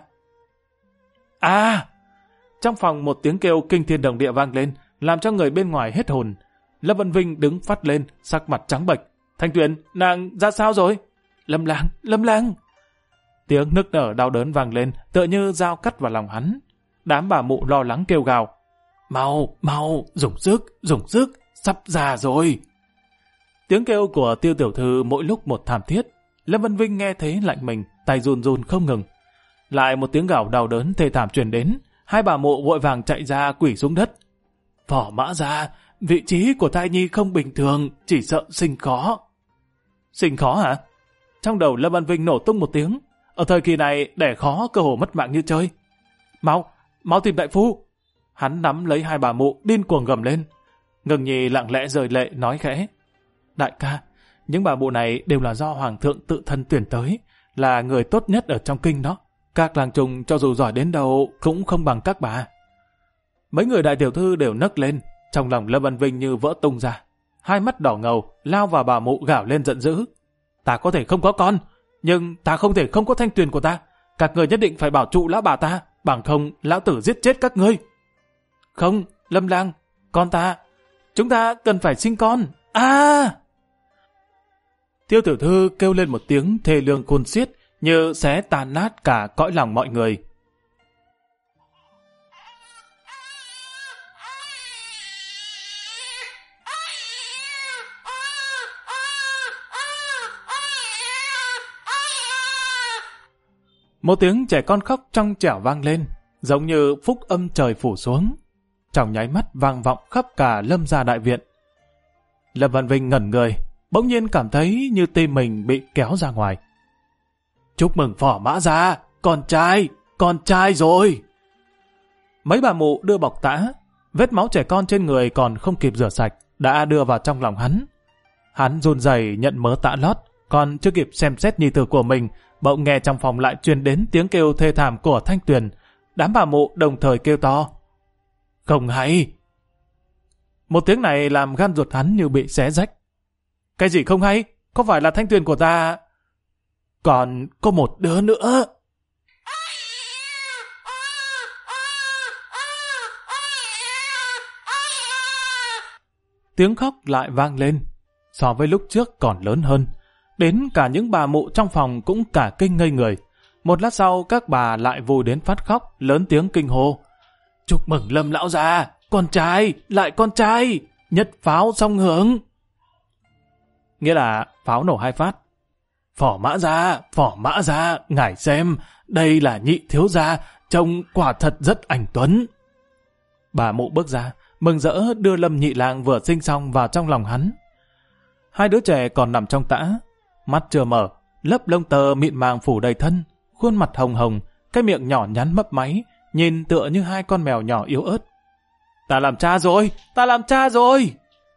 A: À! Trong phòng một tiếng kêu kinh thiên động địa vang lên, làm cho người bên ngoài hết hồn. Lâm Vân Vinh đứng phát lên, sắc mặt trắng bệch. Thanh Tuyền, nàng ra sao rồi? Lâm Lang! Tiếng nức nở đau đớn vang lên, tựa như dao cắt vào lòng hắn. Đám bà mụ lo lắng kêu gào. Mau, dùng sức, sắp già rồi. Tiếng kêu của Tiêu tiểu thư mỗi lúc một thảm thiết. Lâm Vân Vinh nghe thế lạnh mình, tay run run không ngừng. Lại một tiếng gào đau đớn thê thảm truyền đến, hai bà mụ vội vàng chạy ra quỳ xuống đất. Phò Mã Gia, vị trí của thai nhi không bình thường, chỉ sợ sinh khó. Sinh khó hả? Trong đầu Lâm Vân Vinh nổ tung một tiếng. Ở thời kỳ này đẻ khó cơ hồ mất mạng như chơi. Mau tìm đại phu. Hắn nắm lấy hai bà mụ điên cuồng gầm lên. Ngưng Nhi lặng lẽ rời lệ nói khẽ. Đại ca, những bà mụ này đều là do hoàng thượng tự thân tuyển tới, là người tốt nhất ở trong kinh đó. Các làng trùng cho dù giỏi đến đâu cũng không bằng các bà. Mấy người đại tiểu thư đều nấc lên, trong lòng Lâm Vân Vinh như vỡ tung ra. Hai mắt đỏ ngầu, lao vào bà mụ gào lên giận dữ. Ta có thể không có con, nhưng ta không thể không có Thanh Tuyền của ta. Các người nhất định phải bảo trụ lão bà ta, bằng không lão tử giết chết các ngươi. Không, Lâm Lang, con ta, chúng ta cần phải sinh con. À! Tiêu tiểu thư kêu lên một tiếng thê lương khôn xiết, như xé tan nát cả cõi lòng mọi người. Một tiếng trẻ con khóc trong trẻo vang lên, giống như phúc âm trời phủ xuống. Trong nháy mắt vang vọng khắp cả Lâm gia đại viện. Lâm Văn Vinh ngẩn người, bỗng nhiên cảm thấy như tim mình bị kéo ra ngoài. Chúc mừng Phỏ Mã Gia, con trai rồi. Mấy bà mụ đưa bọc tã, vết máu trẻ con trên người còn không kịp rửa sạch, đã đưa vào trong lòng hắn. Hắn run rẩy nhận mớ tã lót, còn chưa kịp xem xét nhi tử của mình, bỗng nghe trong phòng lại truyền đến tiếng kêu thê thảm của Thanh Tuyền. Đám bà mụ đồng thời kêu to. Không hay! Một tiếng này làm gan ruột hắn như bị xé rách. Cái gì không hay? Có phải là Thanh Tuyền của ta? Còn có một đứa nữa. Tiếng khóc lại vang lên, so với lúc trước còn lớn hơn. Đến cả những bà mụ trong phòng cũng cả kinh ngây người. Một lát sau các bà lại vùi đến phát khóc, lớn tiếng kinh hô. Chúc mừng Lâm lão gia, con trai, lại con trai, nhất pháo song hướng. Nghĩa là pháo nổ 2 phát. Phỏ Mã Gia, ngài xem, đây là nhị thiếu gia, trông quả thật rất anh tuấn. Bà mụ bước ra, mừng rỡ đưa Lâm Nhị Lang vừa sinh xong vào trong lòng hắn. Hai đứa trẻ còn nằm trong tã, mắt chưa mở, lớp lông tơ mịn màng phủ đầy thân, khuôn mặt hồng hồng, cái miệng nhỏ nhắn mấp máy, nhìn tựa như 2 con mèo nhỏ yếu ớt. Ta làm cha rồi!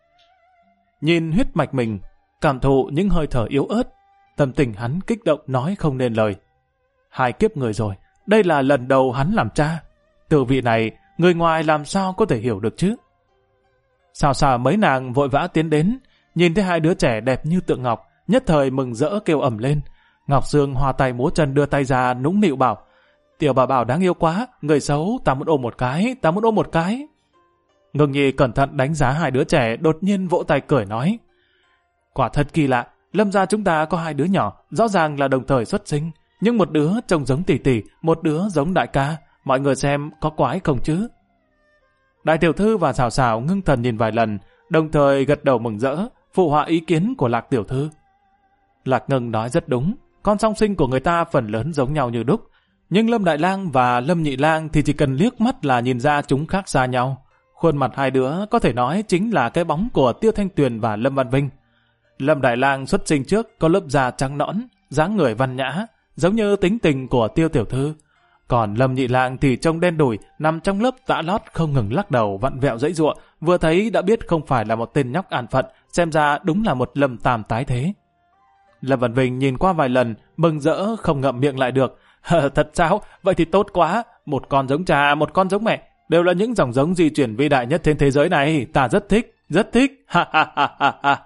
A: Nhìn huyết mạch mình, cảm thụ những hơi thở yếu ớt, tâm tình hắn kích động nói không nên lời. 2 kiếp người rồi, đây là lần đầu hắn làm cha. Từ vị này, người ngoài làm sao có thể hiểu được chứ? Sao mấy nàng vội vã tiến đến, nhìn thấy 2 đứa trẻ đẹp như tượng ngọc, nhất thời mừng rỡ kêu ầm lên. Ngọc Sương hoa tay múa chân đưa tay ra nũng nịu bảo, tiểu bà bảo đáng yêu quá, người xấu, ta muốn ôm một cái. Ngưng Nhi cẩn thận đánh giá 2 đứa trẻ, đột nhiên vỗ tay cười nói, quả thật kỳ lạ, Lâm gia chúng ta có 2 đứa nhỏ, rõ ràng là đồng thời xuất sinh, nhưng một đứa trông giống tỷ tỷ, một đứa giống đại ca, mọi người xem có quái không chứ? Đại tiểu thư và Xào Xào ngưng thần nhìn vài lần, đồng thời gật đầu mừng rỡ, phụ họa ý kiến của Lạc tiểu thư. Lạc Ngân nói rất đúng, con song sinh của người ta phần lớn giống nhau như đúc, nhưng Lâm Đại Lang và Lâm Nhị Lang thì chỉ cần liếc mắt là nhìn ra chúng khác xa nhau. Khuôn mặt 2 đứa có thể nói chính là cái bóng của Tiêu Thanh Tuyền và Lâm Văn Vinh. Lâm Đại Lang xuất sinh trước có lớp da trắng nõn, dáng người văn nhã, giống như tính tình của Tiêu tiểu thư. Còn Lâm Nhị Lang thì trông đen đủi, nằm trong lớp tã lót không ngừng lắc đầu vặn vẹo giãy giụa, vừa thấy đã biết không phải là một tên nhóc an phận, xem ra đúng là một Lâm Tam tái thế. Lâm Văn Vinh nhìn qua vài lần, mừng rỡ không ngậm miệng lại được. Thật sao? Vậy thì tốt quá, một con giống cha, một con giống mẹ, đều là những dòng giống di chuyển vĩ đại nhất trên thế giới này, ta rất thích, ha ha ha ha ha.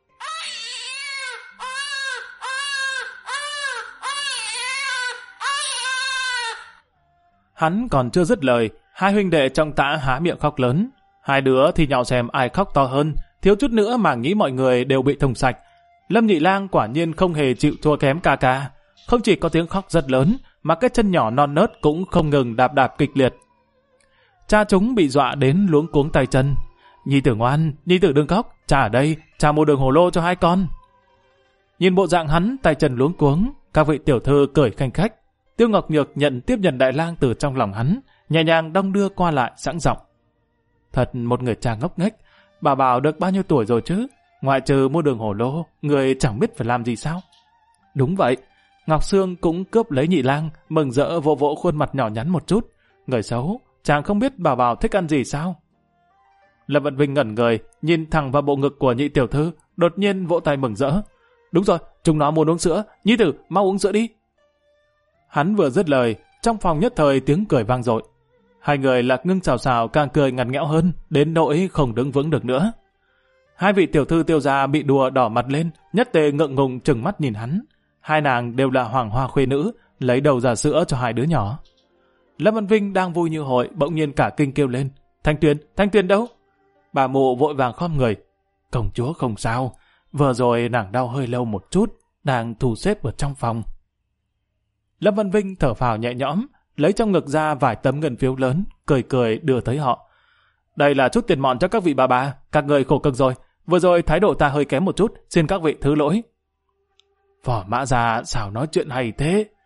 A: Hắn còn chưa dứt lời, 2 huynh đệ trong tã há miệng khóc lớn. 2 đứa thì nhau xem ai khóc to hơn, thiếu chút nữa mà nghĩ mọi người đều bị thùng sạch. Lâm Nhị Lang quả nhiên không hề chịu thua kém ca ca, không chỉ có tiếng khóc rất lớn, mà cái chân nhỏ non nớt cũng không ngừng đạp đạp kịch liệt. Cha chúng bị dọa đến luống cuống tay chân. Nhi tử ngoan, nhi tử đừng khóc, cha ở đây, cha mua đường hồ lô cho 2 con. Nhìn bộ dạng hắn tay chân luống cuống, các vị tiểu thư cười khanh khách. Tiêu Ngọc Nhược tiếp nhận Đại Lang từ trong lòng hắn, nhẹ nhàng đong đưa qua lại sẵn giọng. Thật một người cha ngốc nghếch, bà bảo được bao nhiêu tuổi rồi chứ? Ngoại trừ mua đường hồ lô, người chẳng biết phải làm gì sao? Đúng vậy, Ngọc Sương cũng cướp lấy Nhị Lang, mừng rỡ vỗ vỗ khuôn mặt nhỏ nhắn một chút. Người xấu, chàng không biết bà bảo thích ăn gì sao? Lâm Vận Vinh ngẩn người, nhìn thẳng vào bộ ngực của nhị tiểu thư, đột nhiên vỗ tay mừng rỡ. Đúng rồi, chúng nó muốn uống sữa, nhi tử, mau uống sữa đi. Hắn vừa dứt lời, trong phòng nhất thời tiếng cười vang dội. 2 người Lạc Ngưng Xào Xào càng cười ngặt nghẽo hơn, đến nỗi không đứng vững được nữa. 2 vị tiểu thư Tiêu gia bị đùa đỏ mặt lên, nhất tề ngượng ngùng trừng mắt nhìn hắn. 2 nàng đều là hoàng hoa khuê nữ, lấy đầu ra sữa cho 2 đứa nhỏ. Lâm Văn Vinh đang vui như hội, bỗng nhiên cả kinh kêu lên. Thanh Tuyền đâu? Bà mụ vội vàng khom người. Công chúa không sao, vừa rồi nàng đau hơi lâu một chút, đang thu xếp ở trong phòng. Lâm Văn Vinh thở phào nhẹ nhõm, lấy trong ngực ra vài tấm ngân phiếu lớn, cười cười đưa tới họ. Đây là chút tiền mọn cho các vị bà, các người khổ cực rồi. Vừa rồi thái độ ta hơi kém một chút, xin các vị thứ lỗi. Phỏ Mã Gia sao nói chuyện hay thế?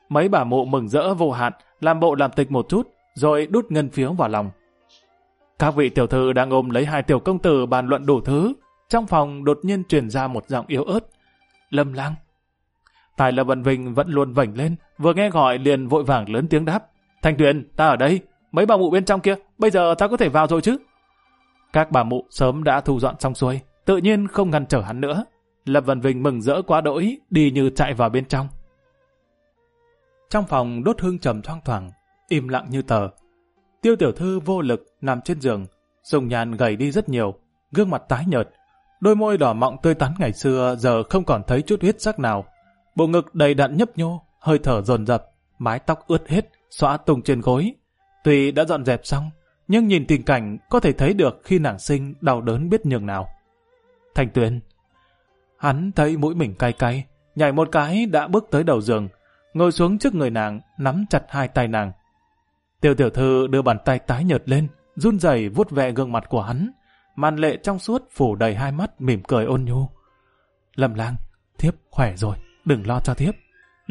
A: Mấy bà mụ mừng rỡ vô hạn, làm bộ làm tịch một chút, rồi đút ngân phiếu vào lòng. Các vị tiểu thư đang ôm lấy hai tiểu công tử bàn luận đủ thứ. Trong phòng đột nhiên truyền ra một giọng yếu ớt. Lâm Lang. Tai Lâm Vân Vinh vẫn luôn vảnh lên, vừa nghe gọi liền vội vàng lớn tiếng đáp. Thanh Tuyền, ta ở đây. Mấy bà mụ bên trong kia, bây giờ ta có thể vào rồi chứ? Các bà mụ sớm đã thu dọn xong xuôi, tự nhiên không ngăn trở hắn nữa. Lâm Vân Vinh mừng rỡ quá đỗi, đi như chạy vào bên trong. Trong phòng đốt hương trầm thoang thoảng, im lặng như tờ. Tiêu tiểu thư vô lực nằm trên giường, dung nhan gầy đi rất nhiều, gương mặt tái nhợt, đôi môi đỏ mọng tươi tắn ngày xưa giờ không còn thấy chút huyết sắc nào. Bộ ngực đầy đặn nhấp nhô, hơi thở dồn dập, mái tóc ướt hết, xõa tung trên gối. Tuy đã dọn dẹp xong, nhưng nhìn tình cảnh có thể thấy được khi nàng sinh đau đớn biết nhường nào. Thanh Tuyền. Hắn thấy mũi mình cay cay, nhảy một cái đã bước tới đầu giường, ngồi xuống trước người nàng, nắm chặt hai tay nàng. Tiêu tiểu thư đưa bàn tay tái nhợt lên, run rẩy vuốt ve gương mặt của hắn, màn lệ trong suốt phủ đầy hai mắt, mỉm cười ôn nhu. Lâm Lang, thiếp khỏe rồi, đừng lo cho thiếp.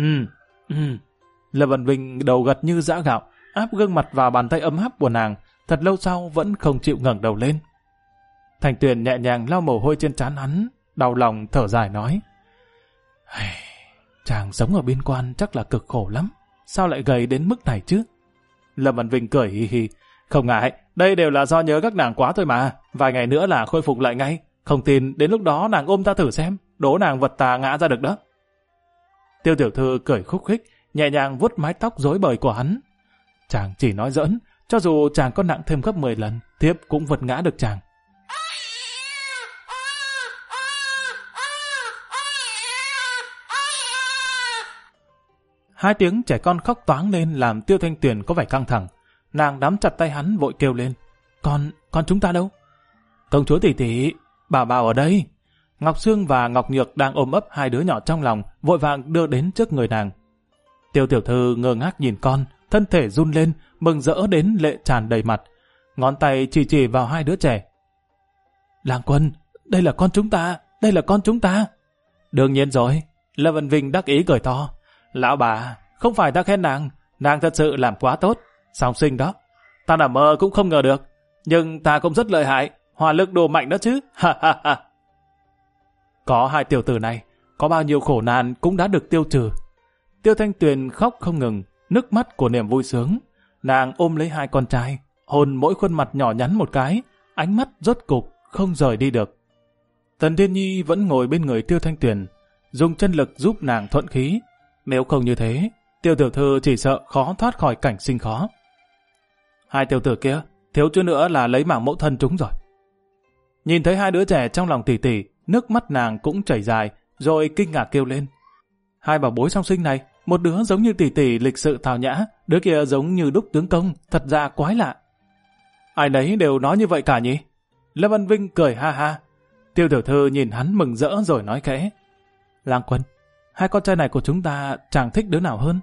A: Lâm Vân Vinh đầu gật như giã gạo, áp gương mặt vào bàn tay ấm áp của nàng, thật lâu sau vẫn không chịu ngẩng đầu lên. Thanh Tuyền nhẹ nhàng lau mồ hôi trên trán hắn, đau lòng thở dài nói. Chàng sống ở biên quan chắc là cực khổ lắm, sao lại gầy đến mức này chứ? Lâm Vân Vinh cười hì hì. Không ngại, đây đều là do nhớ các nàng quá thôi mà, vài ngày nữa là khôi phục lại ngay. Không tin đến lúc đó nàng ôm ta thử xem, đố nàng vật tà ngã ra được đó. Tiêu tiểu thư cười khúc khích, nhẹ nhàng vuốt mái tóc rối bời của hắn. Chàng chỉ nói giỡn, cho dù chàng có nặng thêm gấp 10 lần, thiếp cũng vật ngã được chàng. Hai tiếng trẻ con khóc toáng lên làm Tiêu Thanh Tuyền có vẻ căng thẳng. Nàng nắm chặt tay hắn vội kêu lên. Con chúng ta đâu? Công chúa tỷ tỷ, bảo bảo ở đây. Ngọc Sương và Ngọc Nhược đang ôm ấp hai đứa nhỏ trong lòng, vội vàng đưa đến trước người nàng. Tiêu tiểu thư ngơ ngác nhìn con, thân thể run lên, mừng rỡ đến lệ tràn đầy mặt. Ngón tay chỉ vào hai đứa trẻ. Lang Quân, đây là con chúng ta, đây là con chúng ta. Đương nhiên rồi, Lâm Vân Vinh đắc ý cười to. Lão bà, không phải ta khen nàng thật sự làm quá tốt, song sinh đó. Ta nằm mơ cũng không ngờ được, nhưng ta cũng rất lợi hại, hỏa lực đồ mạnh đó chứ. Ha ha ha. Có hai tiểu tử này, có bao nhiêu khổ nạn cũng đã được tiêu trừ. Tiêu Thanh Tuyền khóc không ngừng, nước mắt của niềm vui sướng. Nàng ôm lấy hai con trai, hôn mỗi khuôn mặt nhỏ nhắn một cái, ánh mắt rốt cục không rời đi được. Tần Thiên Nhi vẫn ngồi bên người Tiêu Thanh Tuyền, dùng chân lực giúp nàng thuận khí. Nếu không như thế, Tiêu tiểu thư chỉ sợ khó thoát khỏi cảnh sinh khó. Hai tiểu tử kia, thiếu chút nữa là lấy mạng mẫu thân chúng rồi. Nhìn thấy hai đứa trẻ trong lòng tỷ tỷ, nước mắt nàng cũng chảy dài, rồi kinh ngạc kêu lên. Hai bảo bối song sinh này, một đứa giống như tỷ tỷ lịch sự thảo nhã, đứa kia giống như đúc tướng công, thật ra quái lạ. Ai nấy đều nói như vậy cả nhỉ? Lâm Vân Vinh cười ha ha. Tiêu tiểu thư nhìn hắn mừng rỡ rồi nói khẽ. Lang Quân, hai con trai này của chúng ta chàng thích đứa nào hơn?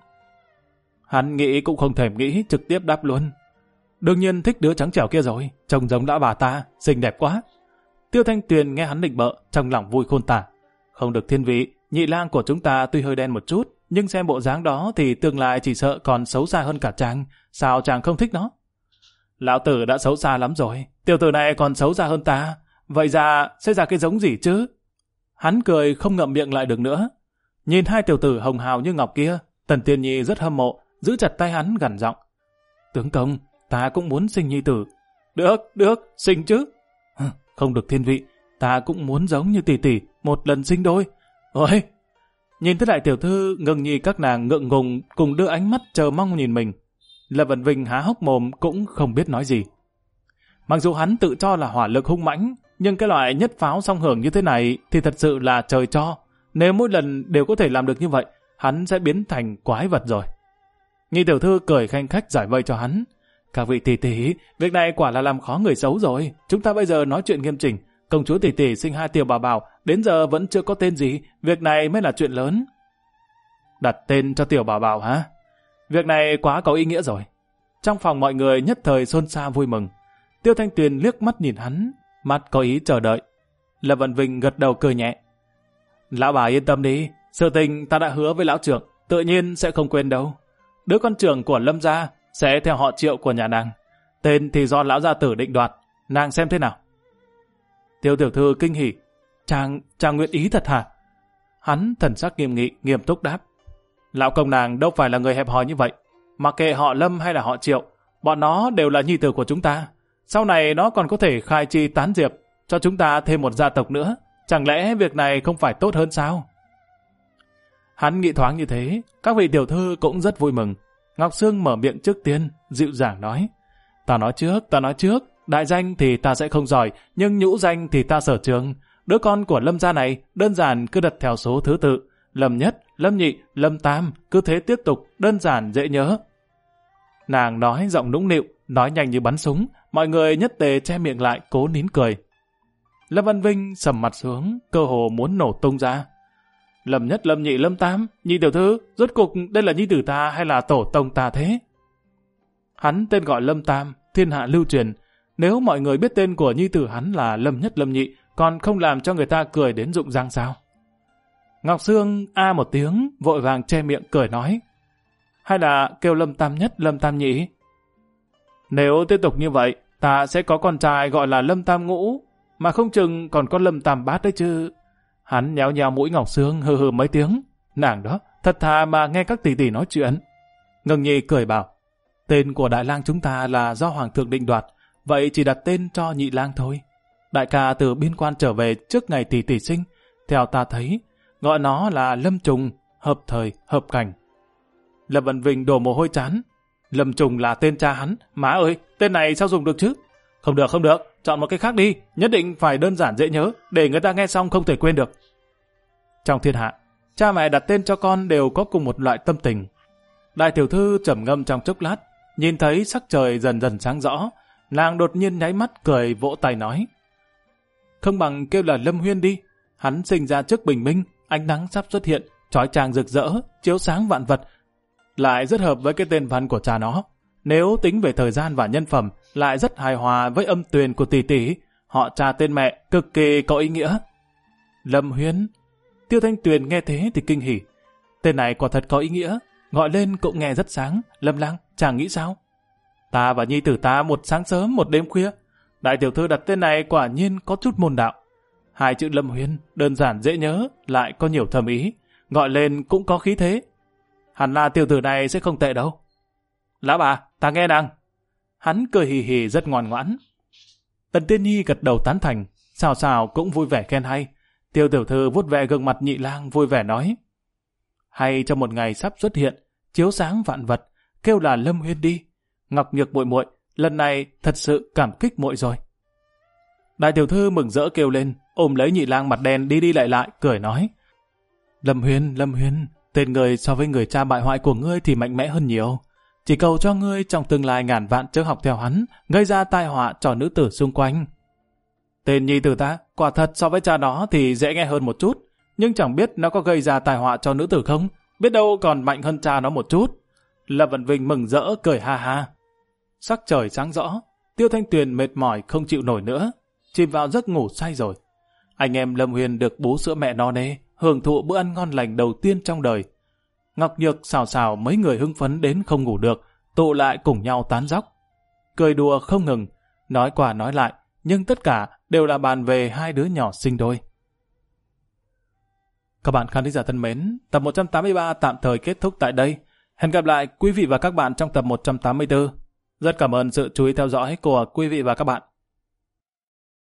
A: Hắn nghĩ cũng không thèm nghĩ, trực tiếp đáp luôn. Đương nhiên thích đứa trắng trẻo kia rồi, trông giống đã bà ta, xinh đẹp quá. Tiêu Thanh Tuyền nghe hắn định bợ, trong lòng vui khôn tả. Không được thiên vị, nhị lang của chúng ta tuy hơi đen một chút, nhưng xem bộ dáng đó thì tương lai chỉ sợ còn xấu xa hơn cả chàng, sao chàng không thích nó? Lão tử đã xấu xa lắm rồi, tiểu tử này còn xấu xa hơn ta, vậy ra sẽ ra cái giống gì chứ? Hắn cười không ngậm miệng lại được nữa. Nhìn hai tiểu tử hồng hào như ngọc kia, Tần Tiên Nhi rất hâm mộ, giữ chặt tay hắn gằn giọng. Tướng công, ta cũng muốn sinh nhi tử. Được, sinh chứ. Không được thiên vị, ta cũng muốn giống như tỷ tỷ, một lần sinh đôi. Ôi! Nhìn thấy đại tiểu thư ngừng nhi các nàng ngượng ngùng cùng đưa ánh mắt chờ mong nhìn mình. Lâm Vân Vinh há hốc mồm cũng không biết nói gì. Mặc dù hắn tự cho là hỏa lực hung mãnh, nhưng cái loại nhất pháo song hưởng như thế này thì thật sự là trời cho. Nếu mỗi lần đều có thể làm được như vậy, hắn sẽ biến thành quái vật rồi. Nhị tiểu thư cười khanh khách giải vây cho hắn. Các vị tỷ tỷ, việc này quả là làm khó người xấu rồi. Chúng ta bây giờ nói chuyện nghiêm chỉnh. Công chúa tỷ tỷ sinh hai tiểu bảo bảo, đến giờ vẫn chưa có tên gì. Việc này mới là chuyện lớn. Đặt tên cho tiểu bảo bảo hả? Việc này quá có ý nghĩa rồi. Trong phòng mọi người nhất thời xôn xao vui mừng. Tiêu Thanh Tuyền liếc mắt nhìn hắn, mắt có ý chờ đợi. Lâm Vân Vinh gật đầu cười nhẹ. Lão bà yên tâm đi, sự tình ta đã hứa với lão trưởng, tự nhiên sẽ không quên đâu. Đứa con trưởng của Lâm gia sẽ theo họ Triệu của nhà nàng. Tên thì do lão gia tử định đoạt, nàng xem thế nào. Tiêu tiểu thư kinh hỉ. Chàng nguyện ý thật hả? Hắn thần sắc nghiêm nghị, nghiêm túc đáp. Lão công nàng đâu phải là người hẹp hòi như vậy. Mặc kệ họ Lâm hay là họ Triệu, bọn nó đều là nhi tử của chúng ta. Sau này nó còn có thể khai chi tán diệp, cho chúng ta thêm một gia tộc nữa. Chẳng lẽ việc này không phải tốt hơn sao? Hắn nghĩ thoáng như thế, các vị tiểu thư cũng rất vui mừng. Ngọc Sương mở miệng trước tiên, dịu dàng nói. Ta nói trước, đại danh thì ta sẽ không giỏi, nhưng nhũ danh thì ta sở trường. Đứa con của Lâm gia này đơn giản cứ đặt theo số thứ tự. Lâm nhất, Lâm nhị, Lâm tam, cứ thế tiếp tục, đơn giản dễ nhớ. Nàng nói giọng nũng nịu, nói nhanh như bắn súng, mọi người nhất tề che miệng lại cố nín cười. Lâm Văn Vinh sầm mặt xuống, cơ hồ muốn nổ tung ra. Lâm nhất, Lâm nhị, Lâm tam, nhị tiểu thư, rốt cục đây là nhi tử ta hay là tổ tông ta thế? Hắn tên gọi Lâm Tam, thiên hạ lưu truyền. Nếu mọi người biết tên của nhi tử hắn là Lâm nhất, Lâm nhị, còn không làm cho người ta cười đến rụng răng sao? Ngọc Sương a một tiếng, vội vàng che miệng cười nói. Hay là kêu Lâm Tam nhất, Lâm Tam nhị? Nếu tiếp tục như vậy, ta sẽ có con trai gọi là Lâm Tam ngũ, mà không chừng còn có Lâm Tam bát đấy chứ. Hắn nhéo nhéo mũi Ngọc Sương hừ hừ mấy tiếng. Nàng đó, thật thà mà nghe các tỷ tỷ nói chuyện. Ngân Nhi cười bảo, tên của đại lang chúng ta là do Hoàng thượng định đoạt, vậy chỉ đặt tên cho nhị lang thôi. Đại ca từ biên quan trở về trước ngày tỷ tỷ sinh, theo ta thấy, gọi nó là Lâm Trùng, hợp thời, hợp cảnh. Lâm Văn Vinh đổ mồ hôi chán. Lâm Trùng là tên cha hắn, má ơi, tên này sao dùng được chứ? Không được, chọn một cái khác đi, nhất định phải đơn giản dễ nhớ, để người ta nghe xong không thể quên được. Trong thiên hạ, cha mẹ đặt tên cho con đều có cùng một loại tâm tình. Đại tiểu thư trầm ngâm trong chốc lát, nhìn thấy sắc trời dần dần sáng rõ, nàng đột nhiên nháy mắt cười vỗ tay nói. Không bằng kêu là Lâm Huyên đi, hắn sinh ra trước bình minh, ánh nắng sắp xuất hiện, chói chang rực rỡ, chiếu sáng vạn vật, lại rất hợp với cái tên văn của cha nó. Nếu tính về thời gian và nhân phẩm, lại rất hài hòa với âm tuyền của tỷ tỷ, họ cha tên mẹ cực kỳ có ý nghĩa. Lâm Huyên. Tiêu Thanh Tuyền nghe thế thì kinh hỉ. Tên này quả thật có ý nghĩa, gọi lên cũng nghe rất sáng. Lâm lang, chàng nghĩ sao? Ta và nhi tử ta một sáng sớm một đêm khuya. Đại tiểu thư đặt tên này quả nhiên có chút môn đạo. Hai chữ Lâm Huyên đơn giản dễ nhớ, lại có nhiều thầm ý, gọi lên cũng có khí thế. Hẳn là tiểu tử này sẽ không tệ đâu. Lão bà, ta nghe nàng. Hắn cười hì hì rất ngoan ngoãn. Tần Tiên Nhi gật đầu tán thành, xào xào cũng vui vẻ khen hay. Tiêu tiểu thư vuốt ve gương mặt nhị lang vui vẻ nói. Hay trong một ngày sắp xuất hiện, chiếu sáng vạn vật, kêu là Lâm Huyên đi. Ngọc Nhược muội muội, lần này thật sự cảm kích muội rồi. Đại tiểu thư mừng rỡ kêu lên, ôm lấy nhị lang mặt đen đi đi lại lại, cười nói. Lâm Huyên, tên người so với người cha bại hoại của ngươi thì mạnh mẽ hơn nhiều. Chỉ cầu cho ngươi trong tương lai ngàn vạn chớ học theo hắn, gây ra tai họa cho nữ tử xung quanh. Tên nhi tử ta, quả thật so với cha đó thì dễ nghe hơn một chút, nhưng chẳng biết nó có gây ra tai họa cho nữ tử không, biết đâu còn mạnh hơn cha nó một chút. Lâm Văn Vinh mừng rỡ cười ha ha. Sắc trời sáng rõ, Tiêu Thanh Tuyền mệt mỏi không chịu nổi nữa, chìm vào giấc ngủ say rồi. Anh em Lâm Huyền được bú sữa mẹ no nê, hưởng thụ bữa ăn ngon lành đầu tiên trong đời. Ngọc Nhược xào xào mấy người hưng phấn đến không ngủ được, tụ lại cùng nhau tán dóc. Cười đùa không ngừng, nói qua nói lại, nhưng tất cả đều là bàn về hai đứa nhỏ sinh đôi. Các bạn khán giả thân mến, tập 183 tạm thời kết thúc tại đây. Hẹn gặp lại quý vị và các bạn trong tập 184. Rất cảm ơn sự chú ý theo dõi của quý vị và các bạn.